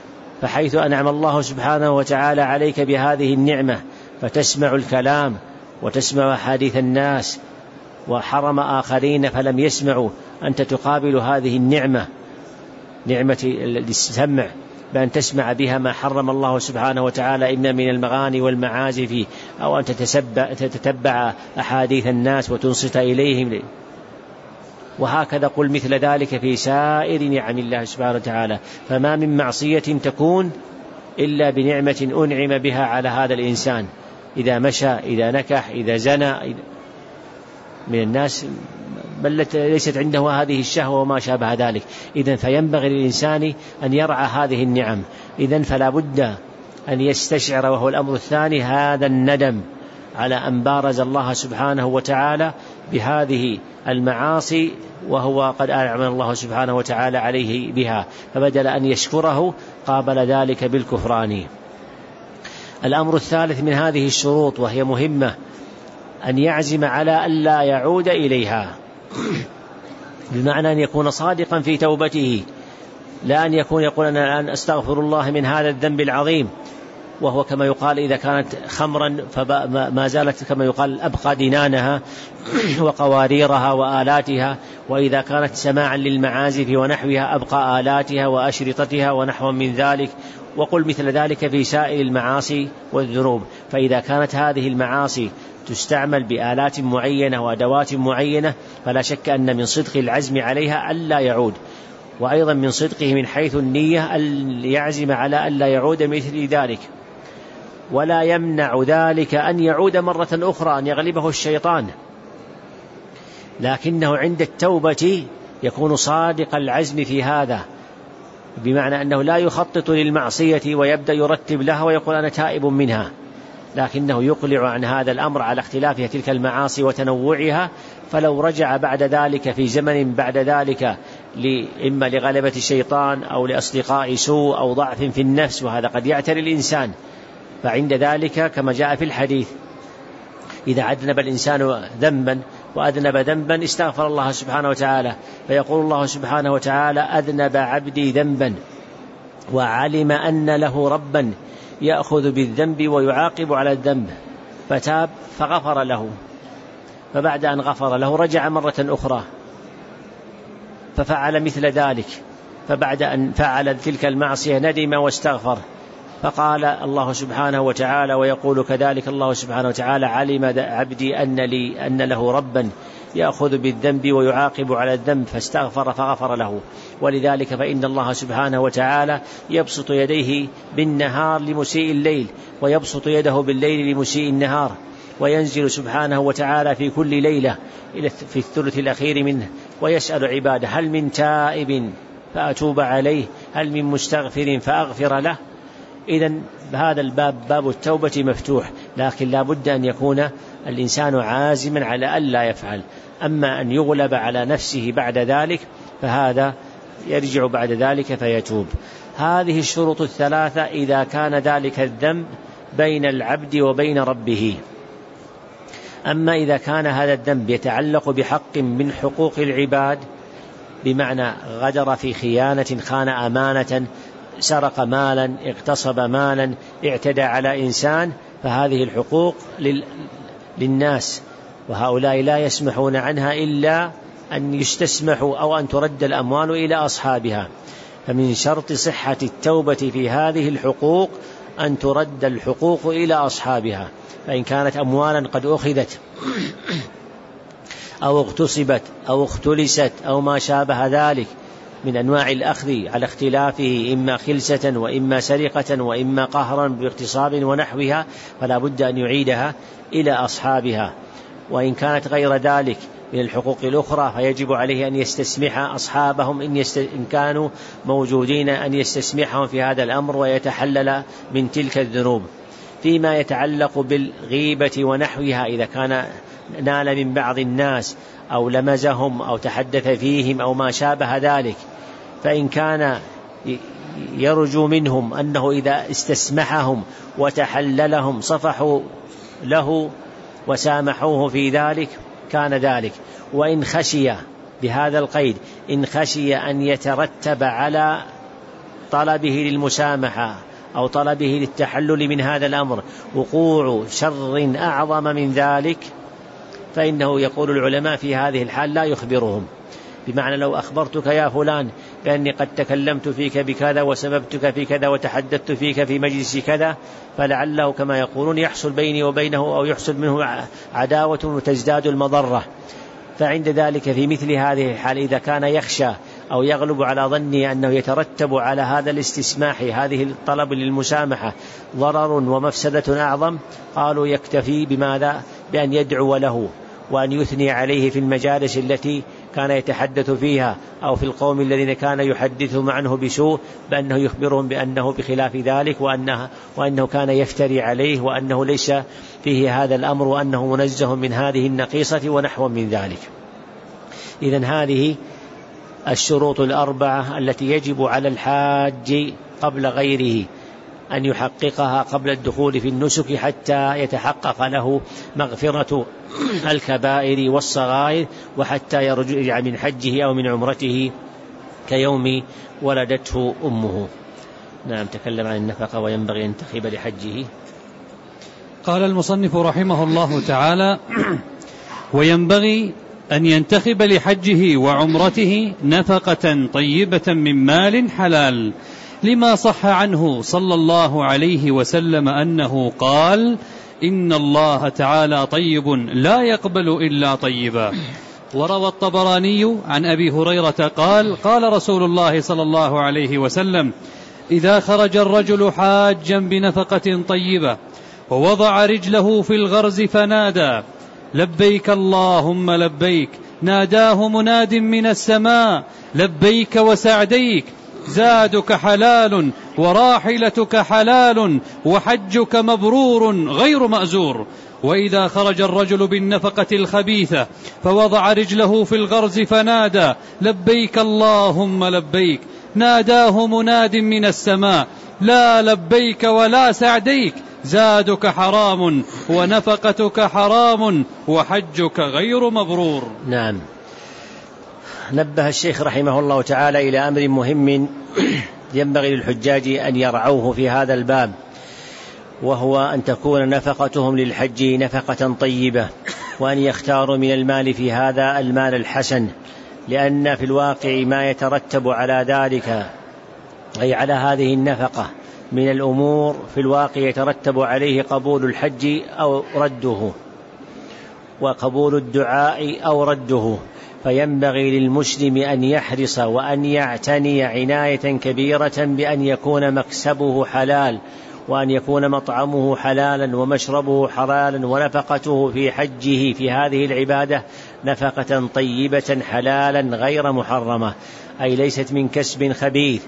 فحيث أنعم الله سبحانه وتعالى عليك بهذه النعمة فتسمع الكلام وتسمع حديث الناس، وحرم آخرين فلم يسمعوا، أنت تقابل هذه النعمة، نعمة السمع، بأن تسمع بها ما حرم الله سبحانه وتعالى إن من المغاني والمعازف، أو أن تتتبع أحاديث الناس وتنصت إليهم. وهكذا قل مثل ذلك في سائر نعم الله سبحانه وتعالى. فما من معصية تكون إلا بنعمة أنعم بها على هذا الإنسان، إذا مشى، إذا نكح، إذا زنى. من الناس بل ليست عنده هذه الشهوة وما شابه ذلك. إذن فينبغي للإنسان أن يرعى هذه النعم. إذن فلا بد أن يستشعر، وهو الأمر الثاني، هذا الندم على أن بارز الله سبحانه وتعالى بهذه المعاصي وهو قد أنعم الله سبحانه وتعالى عليه بها، فبدل أن يشكره قابل ذلك بالكفران. الأمر الثالث من هذه الشروط وهي مهمة، أن يعزم على أن لا يعود إليها، بمعنى أن يكون صادقا في توبته، لا أن يكون يقول أنا الآن أستغفر الله من هذا الذنب العظيم، وهو كما يقال إذا كانت خمرا فما زالت كما يقال أبقى دنانها وقواريرها وآلاتها، وإذا كانت سماعا للمعازف ونحوها أبقى آلاتها وأشرطتها ونحو من ذلك. وقل مثل ذلك في سائر المعاصي والذنوب. فإذا كانت هذه المعاصي تستعمل بآلات معينة وأدوات معينة فلا شك أن من صدق العزم عليها ألا يعود، وأيضا من صدقه من حيث النية أن يعزم على ألا يعود مثل ذلك. ولا يمنع ذلك أن يعود مرة أخرى، أن يغلبه الشيطان، لكنه عند التوبة يكون صادق العزم في هذا، بمعنى أنه لا يخطط للمعصية ويبدأ يرتب لها ويقول أنا تائب منها، لكنه يقلع عن هذا الأمر على اختلافها تلك المعاصي وتنوعها. فلو رجع بعد ذلك في زمن بعد ذلك إما لغلبة الشيطان أو لأصدقاء سوء أو ضعف في النفس، وهذا قد يعتري الإنسان، فعند ذلك كما جاء في الحديث إذا أذنب الإنسان ذنبا وأذنب ذنبا استغفر الله سبحانه وتعالى، فيقول الله سبحانه وتعالى أذنب عبدي ذنبا وعلم أن له ربا يأخذ بالذنب ويعاقب على الذنب، فتاب فغفر له، فبعد أن غفر له رجع مرة أخرى ففعل مثل ذلك، فبعد أن فعل تلك المعصية ندم واستغفر، فقال الله سبحانه وتعالى ويقول كذلك الله سبحانه وتعالى علم عبدي أن لي أن له ربا يأخذ بالذنب ويعاقب على الذنب فاستغفر فغفر له. ولذلك فإن الله سبحانه وتعالى يبسط يديه بالنهار لمسيء الليل، ويبسط يده بالليل لمسيء النهار، وينزل سبحانه وتعالى في كل ليلة في الثلث الأخير منه ويسأل عباده هل من تائب فأتوب عليه، هل من مستغفر فأغفر له. إذن هذا الباب باب التوبة مفتوح، لكن لا بد أن يكون الإنسان عازما على أن لا يفعل. أما أن يغلب على نفسه بعد ذلك فهذا يرجع بعد ذلك فيتوب. هذه الشروط الثلاثة إذا كان ذلك الذنب بين العبد وبين ربه. أما إذا كان هذا الذنب يتعلق بحق من حقوق العباد، بمعنى غدر في خيانة، خان أمانة، سرق مالا، اغتصب مالا، اعتدى على إنسان، فهذه الحقوق للناس، وهؤلاء لا يسمحون عنها إلا أن يستسمحوا أو أن ترد الأموال إلى أصحابها. فمن شرط صحة التوبة في هذه الحقوق أن ترد الحقوق إلى أصحابها، فإن كانت أموالا قد أخذت أو اغتصبت أو اختلست أو ما شابه ذلك من أنواع الأخذ على اختلافه، إما خلسة وإما سرقة وإما قهرا باغتصاب ونحوها، فلا بد أن يعيدها إلى أصحابها. وإن كانت غير ذلك من الحقوق الأخرى فيجب عليه أن يستسمح أصحابهم إن, يست... إن كانوا موجودين، أن يستسمحهم في هذا الأمر ويتحلل من تلك الذنوب. فيما يتعلق بالغيبة ونحوها، إذا كان نال من بعض الناس أو لمزهم أو تحدث فيهم أو ما شابه ذلك، فإن كان يرجو منهم أنه إذا استسمحهم وتحللهم صفحوا له وسامحوه في ذلك كان ذلك. وإن خشي بهذا القيد، إن خشي أن يترتب على طلبه للمسامحة أو طلبه للتحلل من هذا الأمر وقوع شر أعظم من ذلك، فإنه يقول العلماء في هذه الحال لا يخبرهم، بمعنى لو أخبرتك يا فلان بأني قد تكلمت فيك بكذا وسببتك في كذا وتحدثت فيك في مجلس كذا، فلعله كما يقولون يحصل بيني وبينه أو يحصل منه عداوة وتزداد المضرة. فعند ذلك في مثل هذه الحال إذا كان يخشى أو يغلب على ظني أنه يترتب على هذا الاستسماح هذه الطلب للمسامحة ضرر ومفسدة أعظم، قالوا يكتفي بماذا؟ بأن يدعو له وأن يثني عليه في المجالس التي كان يتحدث فيها أو في القوم الذين كان يحدثهم عنه بسوء، بأنه يخبرهم بأنه بخلاف ذلك، وأنه, وأنه كان يفتري عليه، وأنه ليس فيه هذا الأمر، وأنه منزه من هذه النقيصة ونحو من ذلك. إذن هذه الشروط الأربعة التي يجب على الحاج قبل غيره أن يحققها قبل الدخول في النسك حتى يتحقق له مغفرة الكبائر والصغائر، وحتى يرجع من حجه أو من عمرته كيوم ولدته أمه. نعم، تكلم عن النفقة وينبغي أن تخيب لحجه. قال المصنف رحمه الله تعالى: وينبغي أن ينتخب لحجه وعمرته نفقة طيبة من مال حلال، لما صح عنه صلى الله عليه وسلم أنه قال: إن الله تعالى طيب لا يقبل إلا طيبا. وروى الطبراني عن أبي هريرة قال: قال رسول الله صلى الله عليه وسلم: إذا خرج الرجل حاجا بنفقة طيبة ووضع رجله في الغرز فنادى: لبيك اللهم لبيك، ناداه مناد من السماء: لبيك وسعديك، زادك حلال وراحلتك حلال وحجك مبرور غير مأزور. وإذا خرج الرجل بالنفقة الخبيثة فوضع رجله في الغرز فنادى: لبيك اللهم لبيك، ناداه مناد من السماء: لا لبيك ولا سعديك، زادك حرام ونفقتك حرام وحجك غير مبرور. نعم. نبه الشيخ رحمه الله تعالى إلى أمر مهم ينبغي للحجاج أن يرعوه في هذا الباب، وهو أن تكون نفقتهم للحج نفقة طيبة، وأن يختاروا من المال في هذا المال الحسن، لأن في الواقع ما يترتب على ذلك أي على هذه النفقة من الأمور في الواقع يترتب عليه قبول الحج أو رده، وقبول الدعاء أو رده. فينبغي للمسلم أن يحرص وأن يعتني عناية كبيرة بأن يكون مكسبه حلال، وأن يكون مطعمه حلالا ومشربه حلالا، ونفقته في حجه في هذه العبادة نفقة طيبة حلالا غير محرمة، أي ليست من كسب خبيث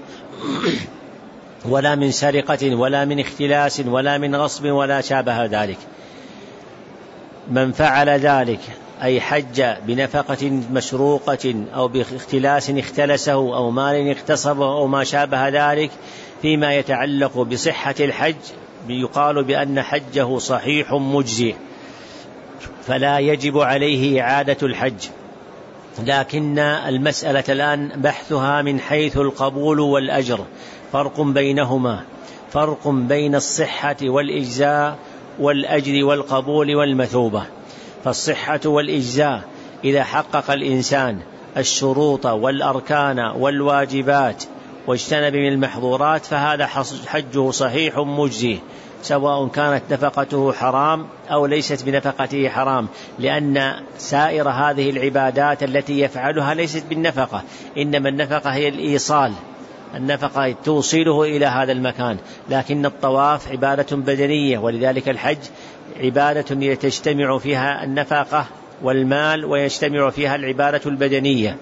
ولا من سرقة ولا من اختلاس ولا من غصب ولا شابه ذلك. من فعل ذلك أي حج بنفقة مسروقة أو باختلاس اختلسه أو مال اغتصبه أو ما شابه ذلك فيما يتعلق بصحة الحج، يقال بأن حجه صحيح مجزي، فلا يجب عليه إعادة الحج. لكن المسألة الآن بحثها من حيث القبول والأجر، فرق بينهما، فرق بين الصحة والإجزاء والأجر والقبول والمثوبة. فالصحة والإجزاء إذا حقق الإنسان الشروط والأركان والواجبات واجتنب من المحظورات فهذا حجه صحيح مجزي، سواء كانت نفقته حرام أو ليست بنفقته حرام، لأن سائر هذه العبادات التي يفعلها ليست بالنفقة، إنما النفقة هي الإيصال، النفقة توصيله إلى هذا المكان. لكن الطواف عبادة بدنية، ولذلك الحج عبادة تجتمع فيها النفقة والمال ويجتمع فيها العبادة البدنية.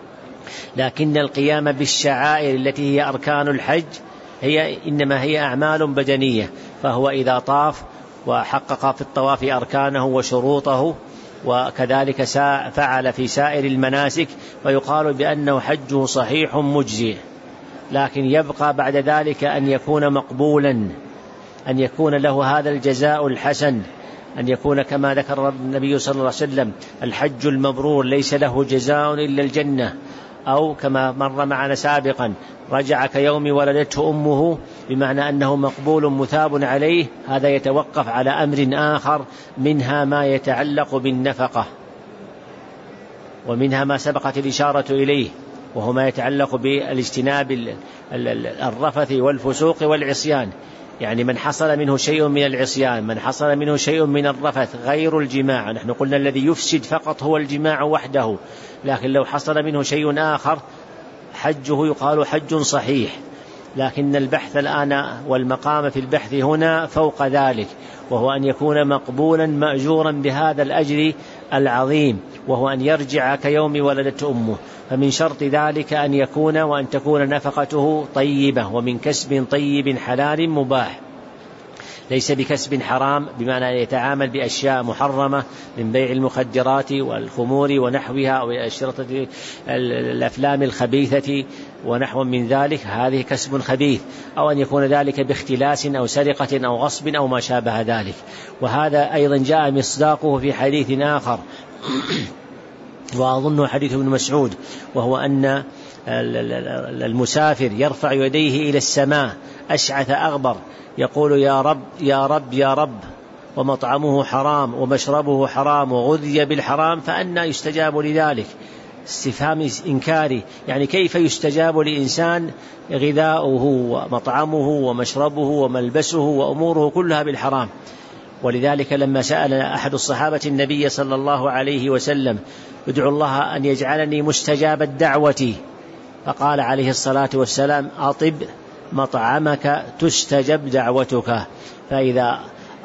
لكن القيام بالشعائر التي هي أركان الحج هي إنما هي أعمال بدنية، فهو إذا طاف وحقق في الطواف أركانه وشروطه وكذلك فعل في سائر المناسك فيقال بأنه حجه صحيح مجزي. لكن يبقى بعد ذلك أن يكون مقبولا، أن يكون له هذا الجزاء الحسن، أن يكون كما ذكر النبي صلى الله عليه وسلم: الحج المبرور ليس له جزاء إلا الجنة، أو كما مر معنا سابقا رجع كيوم ولدته أمه، بمعنى أنه مقبول مثاب عليه، هذا يتوقف على أمر آخر، منها ما يتعلق بالنفقة، ومنها ما سبقت الإشارة إليه وهو ما يتعلق بالاجتناب الرفث والفسوق والعصيان. يعني من حصل منه شيء من العصيان، من حصل منه شيء من الرفث غير الجماع، نحن قلنا الذي يفسد فقط هو الجماع وحده، لكن لو حصل منه شيء آخر حجه يقال حج صحيح. لكن البحث الآن والمقام في البحث هنا فوق ذلك، وهو أن يكون مقبولا مأجورا بهذا الأجر العظيم، وهو أن يرجع كيوم ولدت أمه. فمن شرط ذلك أن يكون وأن تكون نفقته طيبة ومن كسب طيب حلال مباح، ليس بكسب حرام، بمعنى أن يتعامل بأشياء محرمة من بيع المخدرات والخمور ونحوها، أو أشرطة الأفلام الخبيثة ونحو من ذلك، هذه كسب خبيث. أو أن يكون ذلك باختلاس أو سرقة أو غصب أو ما شابه ذلك. وهذا أيضا جاء مصداقه في حديث آخر وأظنه حديث ابن مسعود، وهو أن المسافر يرفع يديه إلى السماء أشعث أغبر يقول يا رب يا رب يا رب، ومطعمه حرام ومشربه حرام وغذي بالحرام، فأنى يستجاب لذلك؟ استفهام إنكاري، يعني كيف يستجاب لإنسان غذاؤه ومطعمه ومشربه وملبسه وأموره كلها بالحرام؟ ولذلك لما سأل أحد الصحابة النبي صلى الله عليه وسلم ادعو الله أن يجعلني مستجاب الدعوة، فقال عليه الصلاة والسلام أطب مطعمك تستجب دعوتك. فإذا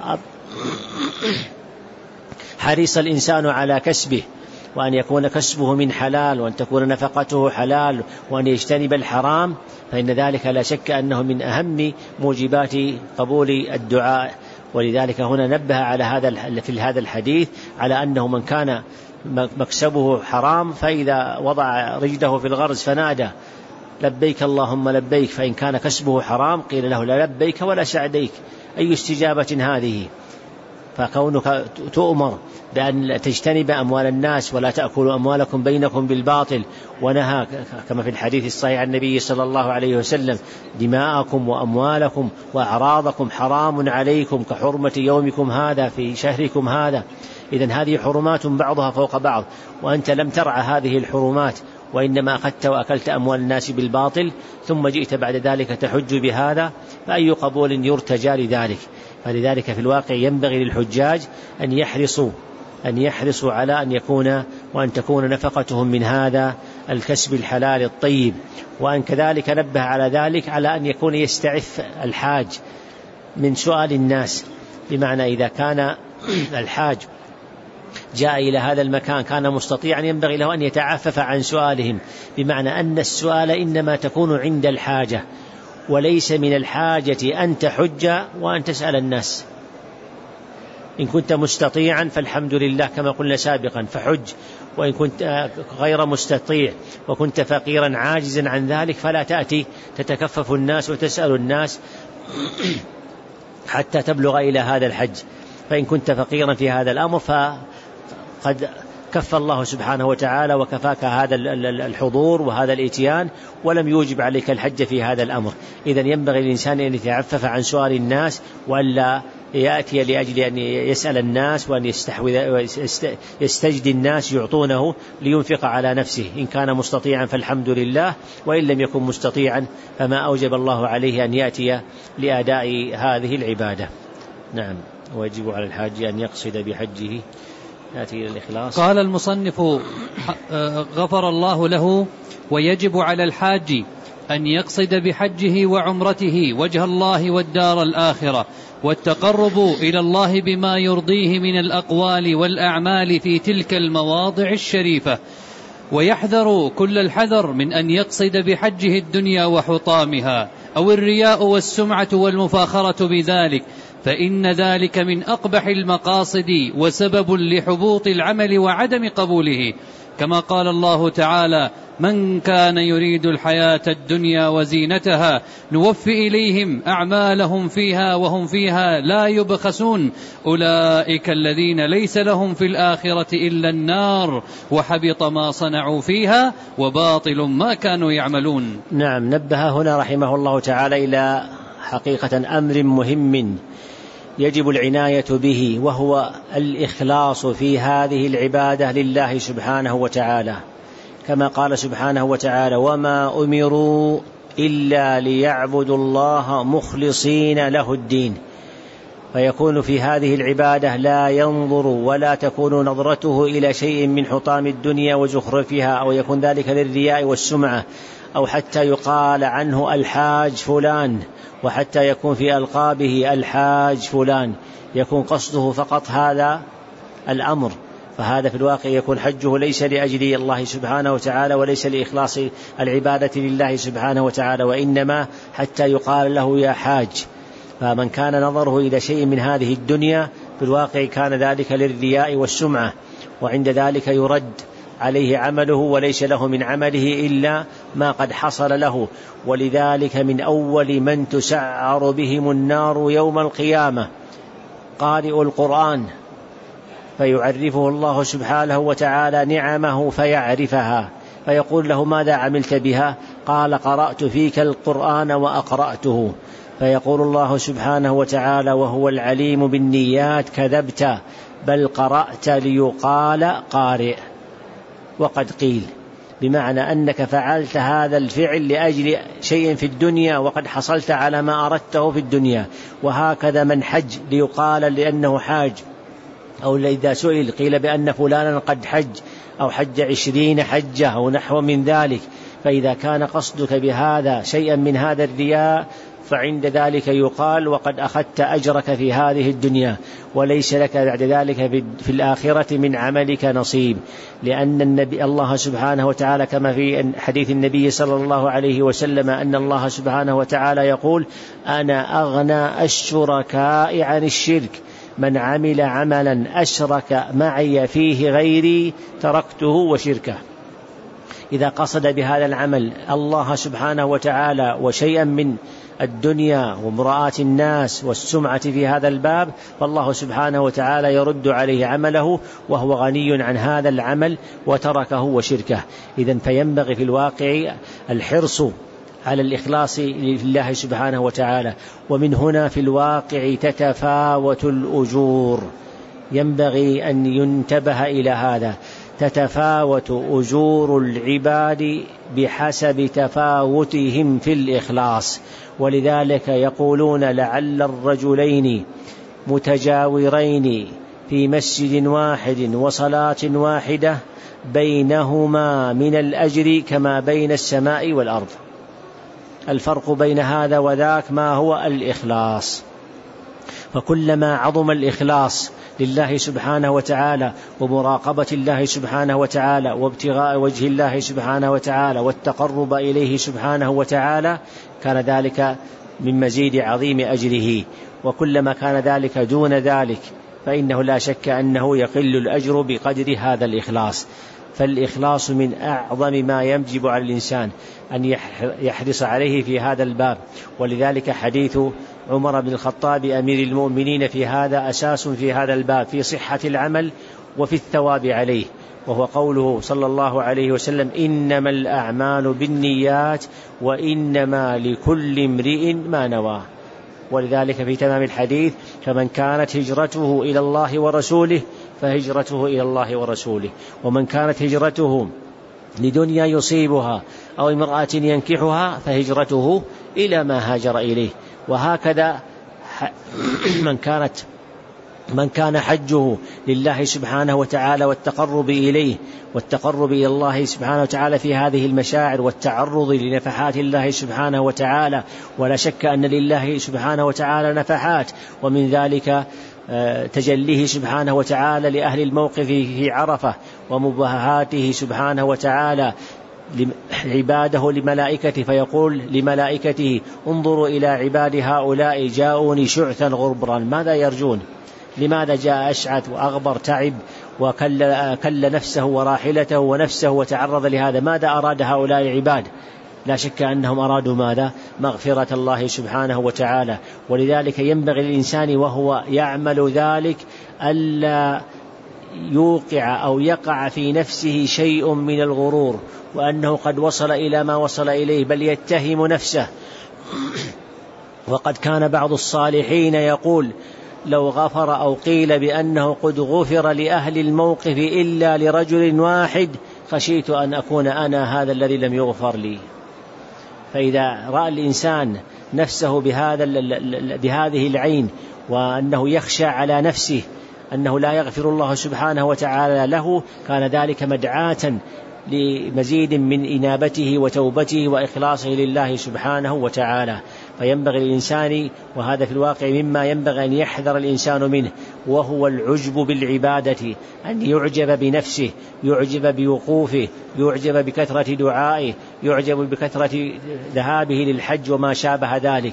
حرص الإنسان على كسبه، وأن يكون كسبه من حلال، وأن تكون نفقته حلال، وأن يجتنب الحرام، فإن ذلك لا شك أنه من أهم موجبات قبول الدعاء. ولذلك هنا نبه على هذا في هذا الحديث على أنه من كان مكسبه حرام فإذا وضع رجله في الغرز فنادى لبيك اللهم لبيك، فإن كان كسبه حرام قيل له لا لبيك ولا سعديك، أي استجابة هذه؟ فكونك تؤمر بأن تجتنب أموال الناس ولا تأكلوا أموالكم بينكم بالباطل، ونهى كما في الحديث الصحيح عن النبي صلى الله عليه وسلم دماءكم وأموالكم وأعراضكم حرام عليكم كحرمة يومكم هذا في شهركم هذا. إذن هذه حرمات بعضها فوق بعض، وأنت لم ترعى هذه الحرمات، وإنما أخذت وأكلت أموال الناس بالباطل، ثم جئت بعد ذلك تحج بهذا، فأي قبول يرتجى لذلك؟ فلذلك في الواقع ينبغي للحجاج أن يحرصوا أن يحرصوا على أن يكون وأن تكون نفقتهم من هذا الكسب الحلال الطيب. وأن كذلك نبه على ذلك على أن يكون يستعف الحاج من سؤال الناس، بمعنى إذا كان الحاج جاء إلى هذا المكان كان مستطيعا ينبغي له أن يتعفف عن سؤالهم، بمعنى أن السؤال إنما تكون عند الحاجة، وليس من الحاجة أن تحج وأن تسأل الناس. إن كنت مستطيعا فالحمد لله كما قلنا سابقا فحج، وإن كنت غير مستطيع وكنت فقيرا عاجزا عن ذلك فلا تأتي تتكفف الناس وتسأل الناس حتى تبلغ إلى هذا الحج. فإن كنت فقيرا في هذا الأمر فقد كف الله سبحانه وتعالى وكفاك هذا الحضور وهذا الاتيان، ولم يوجب عليك الحج في هذا الأمر. إذن ينبغي الإنسان أن يتعفف عن سؤال الناس، وألا يأتي لأجل أن يسأل الناس وأن يستحوذ يستجدي الناس يعطونه لينفق على نفسه. إن كان مستطيعا فالحمد لله، وإن لم يكن مستطيعا فما أوجب الله عليه أن يأتي لأداء هذه العبادة. نعم. ويجب على الحاج أن يقصد بحجه يأتي إلى الإخلاص. قال المصنف غفر الله له: ويجب على الحاج أن يقصد بحجه وعمرته وجه الله والدار الآخرة، والتقرب إلى الله بما يرضيه من الأقوال والأعمال في تلك المواضع الشريفة، ويحذر كل الحذر من أن يقصد بحجه الدنيا وحطامها، أو الرياء والسمعة والمفاخرة بذلك، فإن ذلك من أقبح المقاصد وسبب لحبوط العمل وعدم قبوله، كما قال الله تعالى: من كان يريد الحياة الدنيا وزينتها نوفي إليهم أعمالهم فيها وهم فيها لا يبخسون أولئك الذين ليس لهم في الآخرة إلا النار وحبط ما صنعوا فيها وباطل ما كانوا يعملون. نعم، نبه هنا رحمه الله تعالى إلى حقيقة أمر مهم يجب العناية به، وهو الإخلاص في هذه العبادة لله سبحانه وتعالى، كما قال سبحانه وتعالى: وما أمروا إلا ليعبدوا الله مخلصين له الدين. فيكون في هذه العبادة لا ينظر ولا تكون نظرته إلى شيء من حطام الدنيا وزخرفها، أو يكون ذلك للرياء والسمعة، أو حتى يقال عنه الحاج فلان، وحتى يكون في ألقابه الحاج فلان، يكون قصده فقط هذا الأمر. فهذا في الواقع يكون حجه ليس لأجل الله سبحانه وتعالى، وليس لإخلاص العبادة لله سبحانه وتعالى، وإنما حتى يقال له يا حاج. فمن كان نظره إلى شيء من هذه الدنيا في الواقع كان ذلك للرياء والسمعة، وعند ذلك يرد عليه عمله، وليس له من عمله إلا ما قد حصل له. ولذلك من أول من تسعر بهم النار يوم القيامة قارئ القرآن، فيعرفه الله سبحانه وتعالى نعمه فيعرفها، فيقول له: ماذا عملت بها؟ قال: قرأت فيك القرآن وأقرأته. فيقول الله سبحانه وتعالى وهو العليم بالنيات: كذبت، بل قرأت ليقال قارئ وقد قيل، بمعنى أنك فعلت هذا الفعل لأجل شيء في الدنيا وقد حصلت على ما أردته في الدنيا. وهكذا من حج ليقال لأنه حاج، أو إذا سئل قيل بأن فلانا قد حج أو حج عشرين حجة أو نحو من ذلك. فإذا كان قصدك بهذا شيئا من هذا الرياء فعند ذلك يقال: وقد أخذت أجرك في هذه الدنيا، وليس لك بعد ذلك في الآخرة من عملك نصيب. لأن النبي الله سبحانه وتعالى كما في حديث النبي صلى الله عليه وسلم أن الله سبحانه وتعالى يقول: أنا أغنى الشركاء عن الشرك، من عمل عملا أشرك معي فيه غيري تركته وشركه. إذا قصد بهذا العمل الله سبحانه وتعالى وشيئا من الدنيا ومراءة الناس والسمعة في هذا الباب، فالله سبحانه وتعالى يرد عليه عمله وهو غني عن هذا العمل وتركه وشركه. إذن فينبغي في الواقع الحرص على الإخلاص لله سبحانه وتعالى. ومن هنا في الواقع تتفاوت الأجور، ينبغي أن ينتبه إلى هذا. تتفاوت أجور العباد بحسب تفاوتهم في الإخلاص. ولذلك يقولون: لعل الرجلين متجاورين في مسجد واحد وصلاة واحدة بينهما من الأجر كما بين السماء والأرض. الفرق بين هذا وذاك ما هو الإخلاص. فكلما عظم الإخلاص لله سبحانه وتعالى ومراقبة الله سبحانه وتعالى وابتغاء وجه الله سبحانه وتعالى والتقرب إليه سبحانه وتعالى، كان ذلك من مزيد عظيم أجره. وكلما كان ذلك دون ذلك فإنه لا شك أنه يقل الأجر بقدر هذا الإخلاص. فالإخلاص من أعظم ما يجب على الإنسان أن يحرص عليه في هذا الباب. ولذلك حديث عمر بن الخطاب أمير المؤمنين في هذا أساس في هذا الباب، في صحة العمل وفي الثواب عليه، وهو قوله صلى الله عليه وسلم: إنما الأعمال بالنيات وإنما لكل امرئ ما نوى. ولذلك في تمام الحديث: فمن كانت هجرته إلى الله ورسوله فهجرته إلى الله ورسوله، ومن كانت هجرته لدنيا يصيبها أو امرأة ينكحها فهجرته إلى ما هاجر إليه. وهكذا من كانت من كان حجه لله سبحانه وتعالى والتقرب إليه والتقرب إلى الله سبحانه وتعالى في هذه المشاعر والتعرض لنفحات الله سبحانه وتعالى. ولا شك أن لله سبحانه وتعالى نفحات، ومن ذلك تجليه سبحانه وتعالى لأهل الموقف في عرفة، ومباهاته سبحانه وتعالى عباده لملائكته، فيقول لملائكته: انظروا إلى عباد هؤلاء جاءوني شعثا غربرا، ماذا يرجون؟ لماذا جاء أشعث وأغبر تعب وكل كل نفسه وراحلته ونفسه وتعرض لهذا. ماذا أراد هؤلاء العباد؟ لا شك أنهم أرادوا ماذا؟ مغفرة الله سبحانه وتعالى. ولذلك ينبغي للإنسان وهو يعمل ذلك ألا يوقع أو يقع في نفسه شيء من الغرور وأنه قد وصل إلى ما وصل إليه، بل يتهم نفسه. وقد كان بعض الصالحين يقول: لو غفر أو قيل بأنه قد غفر لأهل الموقف إلا لرجل واحد خشيت أن أكون أنا هذا الذي لم يغفر لي. فإذا رأى الإنسان نفسه بهذا بهذه العين وأنه يخشى على نفسه أنه لا يغفر الله سبحانه وتعالى له، كان ذلك مدعاة لمزيد من إنابته وتوبته وإخلاصه لله سبحانه وتعالى. فينبغي الإنسان، وهذا في الواقع مما ينبغي أن يحذر الإنسان منه، وهو العجب بالعبادة، أن يعجب بنفسه، يعجب بوقوفه، يعجب بكثرة دعائه، يعجب بكثرة ذهابه للحج وما شابه ذلك.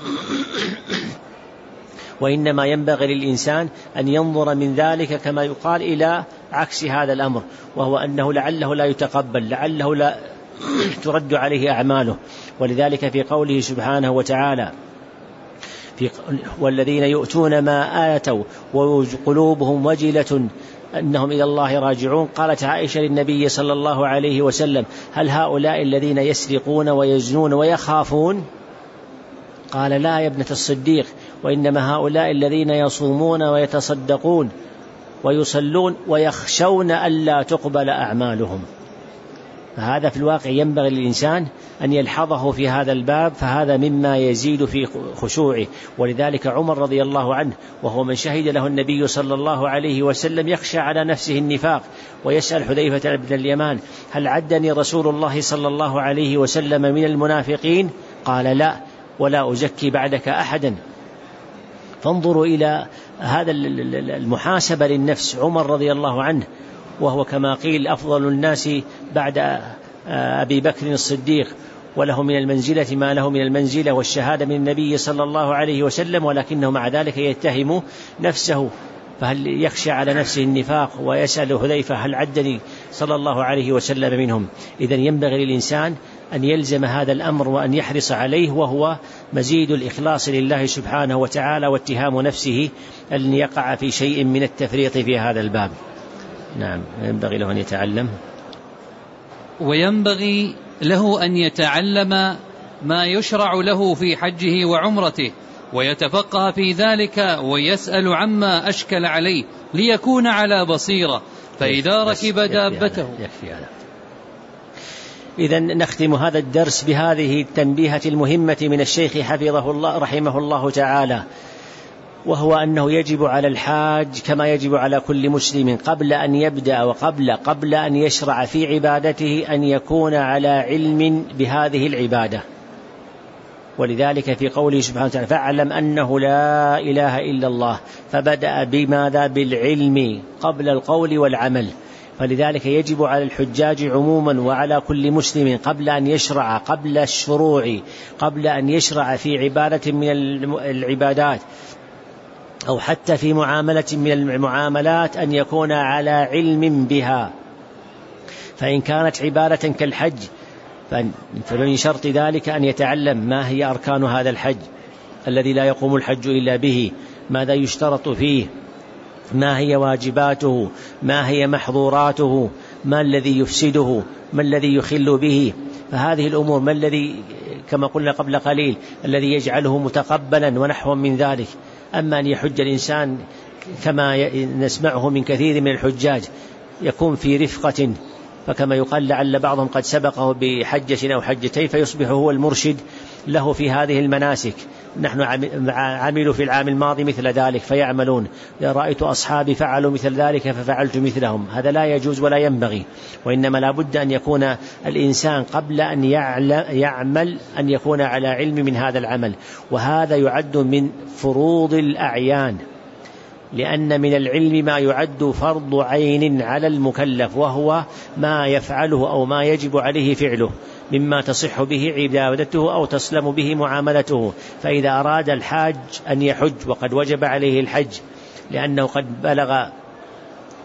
وإنما ينبغي للإنسان أن ينظر من ذلك كما يقال إلى عكس هذا الأمر، وهو أنه لعله لا يتقبل، لعله لا ترد عليه أعماله. ولذلك في قوله سبحانه وتعالى: في والذين يؤتون ما آتوا وقلوبهم وجلة أنهم إلى الله راجعون. قالت عائشة للنبي صلى الله عليه وسلم: هل هؤلاء الذين يسرقون ويزنون ويخافون؟ قال: لا يا ابنة الصديق، وإنما هؤلاء الذين يصومون ويتصدقون ويصلون ويخشون ألا تقبل أعمالهم. فهذا في الواقع ينبغي للإنسان أن يلحظه في هذا الباب، فهذا مما يزيد في خشوعه. ولذلك عمر رضي الله عنه وهو من شهد له النبي صلى الله عليه وسلم يخشى على نفسه النفاق، ويسأل حذيفة بن اليمان: هل عدني رسول الله صلى الله عليه وسلم من المنافقين؟ قال: لا، ولا أزكي بعدك أحدا. فانظروا إلى هذا المحاسبة للنفس. عمر رضي الله عنه وهو كما قيل أفضل الناس بعد أبي بكر الصديق، وله من المنزلة ما له من المنزلة والشهادة من النبي صلى الله عليه وسلم، ولكنه مع ذلك يتهم نفسه. فهل يخشى على نفسه النفاق ويسأل حذيفة: هل عدني صلى الله عليه وسلم منهم؟ إذن ينبغي للإنسان أن يلزم هذا الأمر وأن يحرص عليه، وهو مزيد الإخلاص لله سبحانه وتعالى واتهام نفسه أن يقع في شيء من التفريط في هذا الباب. نعم، ينبغي له أن يتعلم وينبغي له أن يتعلم ما يشرع له في حجه وعمرته، ويتفقه في ذلك ويسأل عما أشكل عليه ليكون على بصيرة. فإذا ركب دابته يكفي هذا. إذن نختم هذا الدرس بهذه التنبيهة المهمة من الشيخ حفظه الله رحمه الله تعالى، وهو أنه يجب على الحاج كما يجب على كل مسلم قبل أن يبدأ وقبل قبل أن يشرع في عبادته أن يكون على علم بهذه العبادة. ولذلك في قوله سبحانه وتعالى: فاعلم أنه لا إله إلا الله، فبدأ بماذا؟ بالعلم قبل القول والعمل. فلذلك يجب على الحجاج عموما وعلى كل مسلم قبل أن يشرع، قبل الشروع، قبل أن يشرع في عبادة من العبادات أو حتى في معاملة من المعاملات أن يكون على علم بها. فإن كانت عبادة كالحج فمن شرط ذلك أن يتعلم ما هي أركان هذا الحج الذي لا يقوم الحج إلا به، ماذا يشترط فيه، ما هي واجباته، ما هي محظوراته، ما الذي يفسده، ما الذي يخل به. فهذه الأمور ما الذي كما قلنا قبل قليل الذي يجعله متقبلا ونحو من ذلك. أما أن يحج الإنسان كما نسمعه من كثير من الحجاج يكون في رفقة، فكما يقال لعل بعضهم قد سبقه بحجة أو حجتين فيصبح هو المرشد له في هذه المناسك. نحن عملوا في العام الماضي مثل ذلك فيعملون، رأيت أصحابي فعلوا مثل ذلك ففعلت مثلهم. هذا لا يجوز ولا ينبغي، وإنما لا بد أن يكون الإنسان قبل أن يعمل أن يكون على علم من هذا العمل. وهذا يعد من فروض الأعيان، لأن من العلم ما يعد فرض عين على المكلف، وهو ما يفعله أو ما يجب عليه فعله مما تصح به عبادته أو تسلم به معاملته. فإذا أراد الحاج أن يحج وقد وجب عليه الحج لأنه قد بلغ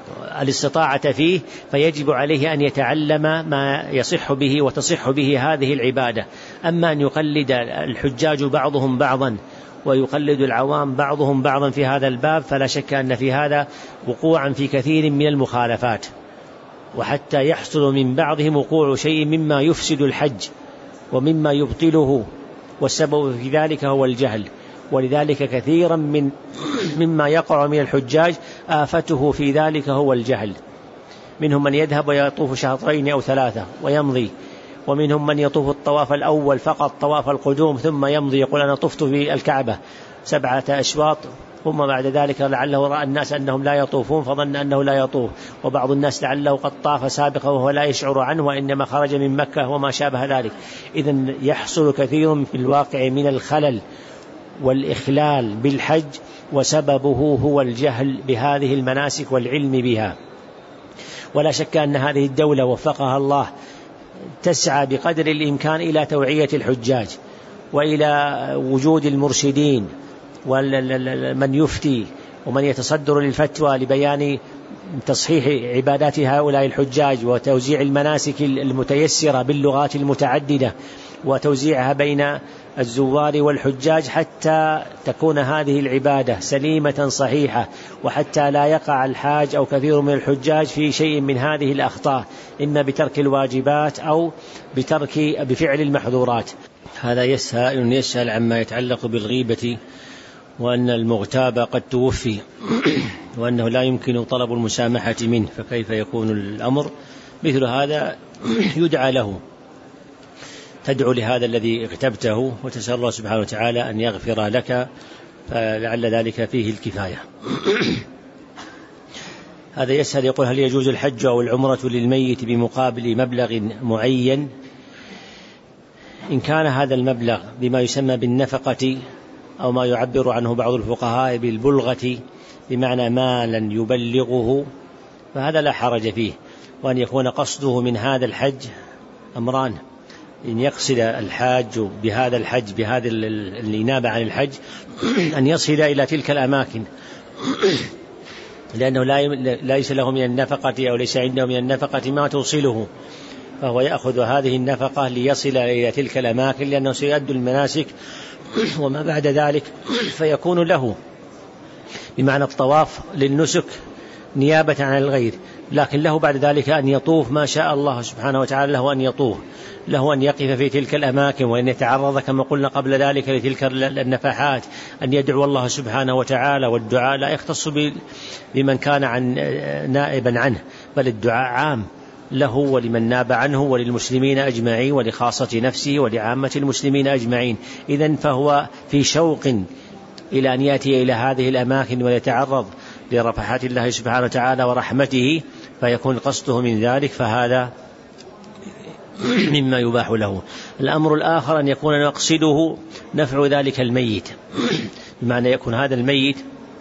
الاستطاعة فيه، فيجب عليه أن يتعلم ما يصح به وتصح به هذه العبادة. أما أن يقلد الحجاج بعضهم بعضا ويقلد العوام بعضهم بعضا في هذا الباب، فلا شك أن في هذا وقوعا في كثير من المخالفات، وحتى يحصل من بعضهم وقوع شيء مما يفسد الحج ومما يبطله، والسبب في ذلك هو الجهل. ولذلك كثيرا من مما يقع من الحجاج آفته في ذلك هو الجهل. منهم من يذهب ويطوف شهرين أو ثلاثة ويمضي، ومنهم من يطوف الطواف الأول فقط طواف القدوم ثم يمضي يقول أنا طفت في الكعبة سبعة أشواط، ثم بعد ذلك لعله رأى الناس أنهم لا يطوفون فظن أنه لا يطوف، وبعض الناس لعله قد طاف سابقا وهو لا يشعر عنه وإنما خرج من مكة وما شابه ذلك. إذن يحصل كثير في الواقع من الخلل والإخلال بالحج، وسببه هو الجهل بهذه المناسك والعلم بها. ولا شك أن هذه الدولة وفقها الله تسعى بقدر الإمكان إلى توعية الحجاج وإلى وجود المرشدين ومن يفتي ومن يتصدر للفتوى لبيان تصحيح عبادات هؤلاء الحجاج وتوزيع المناسك المتيسرة باللغات المتعددة وتوزيعها بين الزوار والحجاج، حتى تكون هذه العبادة سليمة صحيحة، وحتى لا يقع الحاج أو كثير من الحجاج في شيء من هذه الأخطاء، إما بترك الواجبات أو بترك بفعل المحظورات. هذا يسأل يسأل عما يتعلق بالغيبة، وأن المغتاب قد توفي وأنه لا يمكن طلب المسامحة منه، فكيف يكون الأمر؟ مثل هذا يدعى له، تدعو لهذا الذي اغتبته وتسأل الله سبحانه وتعالى أن يغفر لك، فلعل ذلك فيه الكفاية. هذا يسأل يقول هل يجوز الحج أو العمرة للميت بمقابل مبلغ معين؟ إن كان هذا المبلغ بما يسمى بالنفقة أو ما يعبر عنه بعض الفقهاء بالبلغة بمعنى مالا يبلغه، فهذا لا حرج فيه. وأن يكون قصده من هذا الحج أمران: إن يقصد الحاج بهذا الحج بهذا الإنابة عن الحج أن يصل إلى تلك الأماكن، لأنه ليس له من النفقة أو ليس عنده من النفقة ما توصله، فهو يأخذ هذه النفقة ليصل إلى تلك الأماكن، لأنه سيؤدي المناسك وما بعد ذلك فيكون له بمعنى الطواف للنسك نيابة عن الغير، لكن له بعد ذلك أن يطوف ما شاء الله سبحانه وتعالى له أن يطوف، له أن يقف في تلك الأماكن وأن يتعرض كما قلنا قبل ذلك لتلك النفحات، أن يدعو الله سبحانه وتعالى. والدعاء لا يختص بمن كان عن نائبا عنه، بل الدعاء عام له ولمن ناب عنه وللمسلمين أجمعين ولخاصة نفسه ولعامة المسلمين أجمعين. إذن فهو في شوق إلى أن يأتي إلى هذه الأماكن ويتعرض لرفحات الله سبحانه وتعالى ورحمته، فيكون قصده من ذلك، فهذا مما يباح له. الأمر الآخر أن يكون مقصده نفع ذلك الميت، بمعنى يكون هذا الميت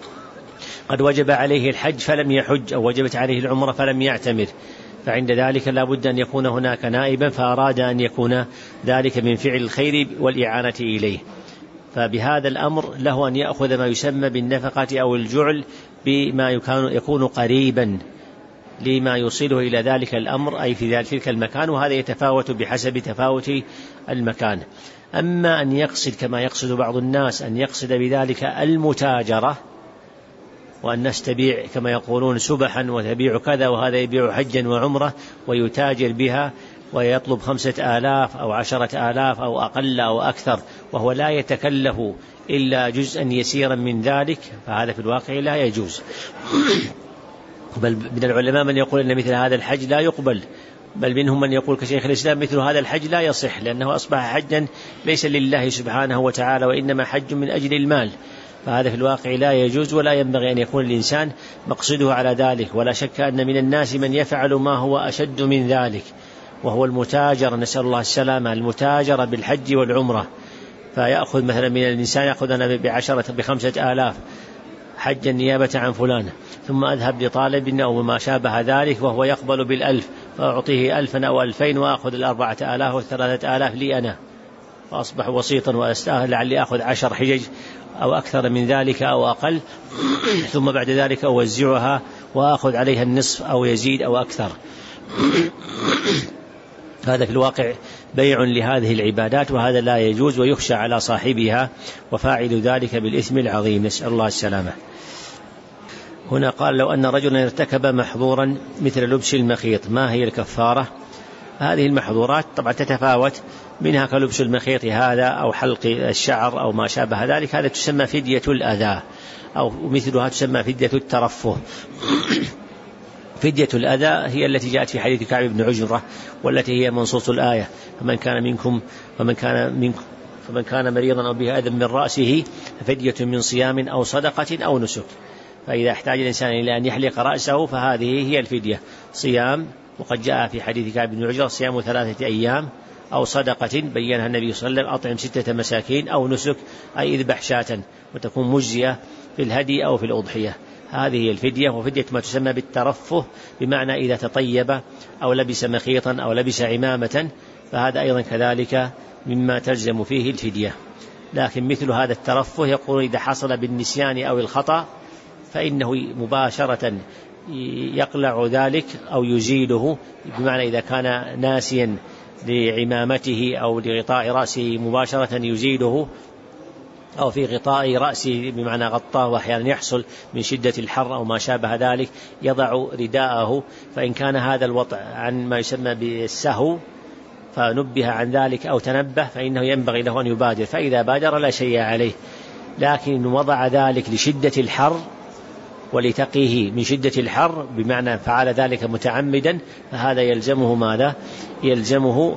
قد وجب عليه الحج فلم يحج، أو وجبت عليه العمرة فلم يعتمر، فعند ذلك لا بد أن يكون هناك نائبا، فأراد أن يكون ذلك من فعل الخير والإعانة إليه، فبهذا الأمر له أن يأخذ ما يسمى بالنفقة أو الجعل بما يكون قريبا لما يوصله إلى ذلك الأمر، أي في ذلك المكان، وهذا يتفاوت بحسب تفاوت المكان. أما أن يقصد كما يقصد بعض الناس أن يقصد بذلك المتاجرة، وأن نستبيع كما يقولون سبحا وتبيع كذا، وهذا يبيع حجا وعمرة ويتاجر بها ويطلب خمسة آلاف أو عشرة آلاف أو أقل أو أكثر، وهو لا يتكلف إلا جزءا يسيرا من ذلك، فهذا في الواقع لا يجوز. بل من العلماء من يقول أن مثل هذا الحج لا يقبل، بل منهم من يقول كشيخ الإسلام مثل هذا الحج لا يصح، لأنه أصبح حجا ليس لله سبحانه وتعالى، وإنما حج من أجل المال، فهذا في الواقع لا يجوز، ولا ينبغي أن يكون الإنسان مقصده على ذلك. ولا شك أن من الناس من يفعل ما هو أشد من ذلك، وهو المتاجر، نسأل الله السلامة، المتاجر بالحج والعمرة، فيأخذ مثلا من الإنسان يأخذ أنا بعشرة بخمسة آلاف حجا نيابة عن فلان، ثم أذهب لطالب أو ما شابه ذلك وهو يقبل بالألف، فأعطيه ألفا أو ألفين وأخذ الأربعة آلاف والثلاثة آلاف لي أنا، فأصبح وسيطا وأستاهل لعلي أخذ عشر حجج أو أكثر من ذلك أو أقل، ثم بعد ذلك أوزعها وأخذ عليها النصف أو يزيد أو أكثر. هذا في الواقع بيع لهذه العبادات، وهذا لا يجوز ويخشى على صاحبها وفاعل ذلك بالإثم العظيم، نسأل الله السلامة. هنا قال: لو أن رجلا ارتكب محظورا مثل لبس المخيط ما هي الكفارة؟ هذه المحظورات طبعا تتفاوت، منها كلبس المخيط هذا أو حلق الشعر أو ما شابه ذلك، هذا تسمى فدية الأذى، أو مثلها تسمى فدية الترفه. فدية الأذى هي التي جاءت في حديث كعب بن عجرة، والتي هي منصوص الآية: فمن كان منكم فمن كان منكم فمن كان مريضا أو به أذى من رأسه ففدية من صيام أو صدقة أو نسك. فإذا احتاج الإنسان إلى أن يحلق رأسه فهذه هي الفدية: صيام، وقد جاء في حديث كعب بن عجرة صيام ثلاثة أيام، أو صدقة بيّنها النبي صلى الله عليه وسلم: أطعم ستة مساكين، أو نسك أي اذبح شاة وتكون مجزية في الهدي أو في الأضحية. هذه هي الفدية. وفدية ما تسمى بالترفه، بمعنى إذا تطيب أو لبس مخيطا أو لبس عمامة، فهذا أيضا كذلك مما تلزم فيه الفدية. لكن مثل هذا الترفه يقول إذا حصل بالنسيان أو الخطأ فإنه مباشرة يقلع ذلك أو يزيله، بمعنى إذا كان ناسيا لعمامته أو لغطاء رأسه مباشرة يزيله، أو في غطاء رأسه بمعنى غطاه وأحيانا يحصل من شدة الحر أو ما شابه ذلك يضع رداءه. فإن كان هذا الوضع عن ما يسمى بالسهو فنبه عن ذلك أو تنبه فإنه ينبغي له أن يبادر، فإذا بادر لا شيء عليه. لكن وضع ذلك لشدة الحر ولتقيه من شدة الحر، بمعنى فعل ذلك متعمدا، فهذا يلزمه ماذا؟ يلزمه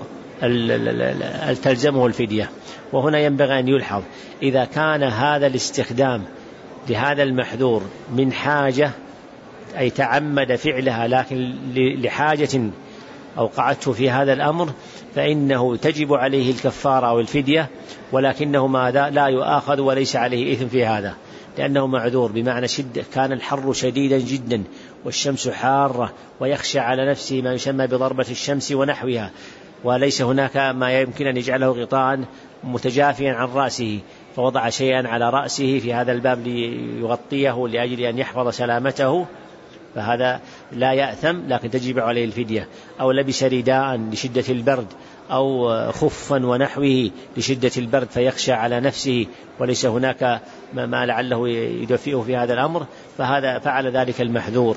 تلزمه الفدية. وهنا ينبغي أن يلحظ: إذا كان هذا الاستخدام لهذا المحذور من حاجة، أي تعمد فعلها لكن لحاجة أوقعته في هذا الأمر، فإنه تجب عليه الكفارة أو الفدية، ولكنه ماذا؟ لا يؤاخذ وليس عليه إثم في هذا، لأنه معذور. بمعنى شدة كان الحر شديدا جدا والشمس حارة ويخشى على نفسه ما يسمى بضربة الشمس ونحوها، وليس هناك ما يمكن أن يجعله غطاء متجافيا عن رأسه، فوضع شيئا على رأسه في هذا الباب ليغطيه لأجل أن يحفظ سلامته، فهذا لا يأثم لكن تجب عليه الفدية. أو لبس رداء لشدة البرد، أو خفا ونحوه لشدة البرد فيخشى على نفسه وليس هناك ما لعله يدفئه في هذا الأمر، فهذا فعل ذلك المحذور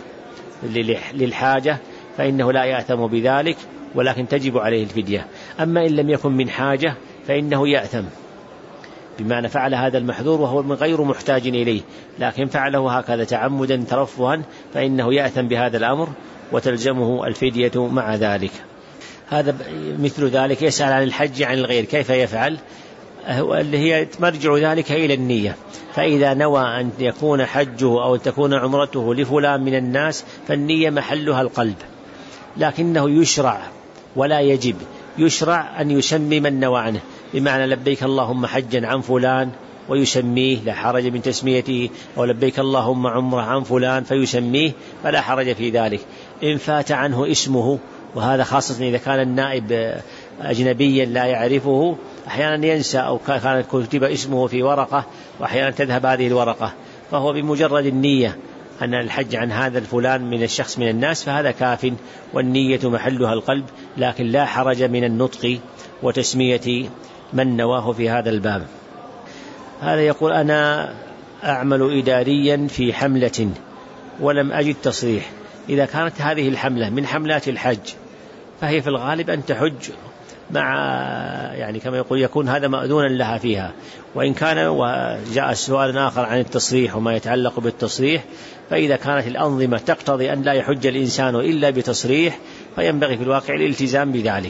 للحاجة فإنه لا يأثم بذلك، ولكن تجب عليه الفدية. أما إن لم يكن من حاجة فإنه يأثم، بمعنى فعل هذا المحذور وهو غير محتاج إليه، لكن فعله هكذا تعمدا ترفها، فإنه يأثم بهذا الأمر وتلزمه الفدية مع ذلك. هذا مثل ذلك يسأل عن الحج عن الغير كيف يفعل، اللي هي مرجع ذلك إلى النية. فإذا نوى أن يكون حجه أو أن تكون عمرته لفلان من الناس فالنية محلها القلب، لكنه يشرع ولا يجب، يشرع أن يسمي من نوى عنه، بمعنى لبيك اللهم حجا عن فلان ويسميه لا حرج من تسميته، أو لبيك اللهم عمره عن فلان فيسميه فلا حرج في ذلك. إن فات عنه اسمه، وهذا خاصة إذا كان النائب أجنبيا لا يعرفه، أحيانا ينسى أو كان كتب اسمه في ورقة وأحيانا تذهب هذه الورقة، فهو بمجرد النية أن الحج عن هذا الفلان من الشخص من الناس فهذا كاف، والنية محلها القلب، لكن لا حرج من النطق وتسمية من نواه في هذا الباب. هذا يقول: أنا أعمل إداريا في حملة ولم أجد تصريح. إذا كانت هذه الحملة من حملات الحج فهي في الغالب أن تحج مع يعني كما يقول يكون هذا مأذونا لها فيها. وإن كان وجاء سؤال آخر عن التصريح وما يتعلق بالتصريح، فإذا كانت الأنظمة تقتضي أن لا يحج الإنسان إلا بتصريح فينبغي في الواقع الالتزام بذلك،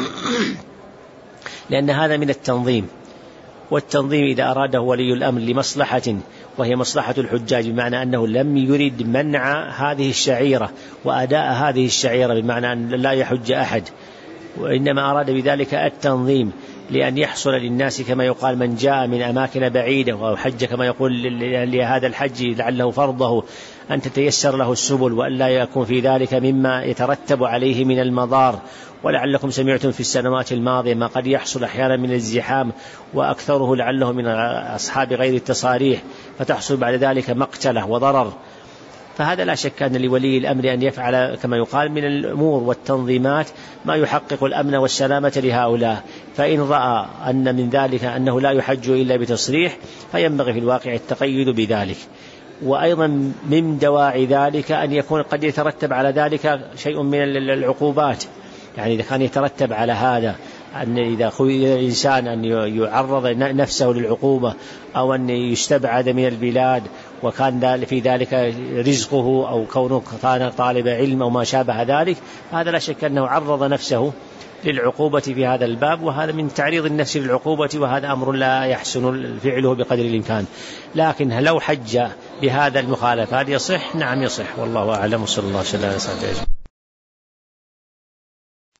لأن هذا من التنظيم. والتنظيم إذا أراده ولي الأمر لمصلحة وهي مصلحة الحجاج، بمعنى أنه لم يرد منع هذه الشعيرة وأداء هذه الشعيرة بمعنى أن لا يحج أحد، وإنما أراد بذلك التنظيم لأن يحصل للناس كما يقال من جاء من أماكن بعيدة وحج كما يقول لهذا الحج لعله فرضه أن تتيسر له السبل، وأن لا يكون في ذلك مما يترتب عليه من المضار. ولعلكم سمعتم في السنوات الماضية ما قد يحصل أحيانا من الزحام، وأكثره لعله من أصحاب غير التصاريح، فتحصل بعد ذلك مقتله وضرر. فهذا لا شك أن لولي الأمر أن يفعل كما يقال من الأمور والتنظيمات ما يحقق الأمن والسلامة لهؤلاء. فإن رأى أن من ذلك أنه لا يحج إلا بتصريح فينبغي في الواقع التقيد بذلك. وأيضا من دواعي ذلك أن يكون قد يترتب على ذلك شيء من العقوبات، يعني إذا كان يترتب على هذا أن إذا خير الإنسان أن يعرض نفسه للعقوبة أو أن يستبعد من البلاد وكان في ذلك رزقه أو كونه كان طالب علم أو ما شابه ذلك، هذا لا شك أنه عرض نفسه للعقوبة في هذا الباب، وهذا من تعريض النفس للعقوبة، وهذا أمر لا يحسن فعله بقدر الإمكان. لكن لو حج بهذا المخالفات يصح، نعم يصح، والله أعلم، صلى الله عليه وسلم.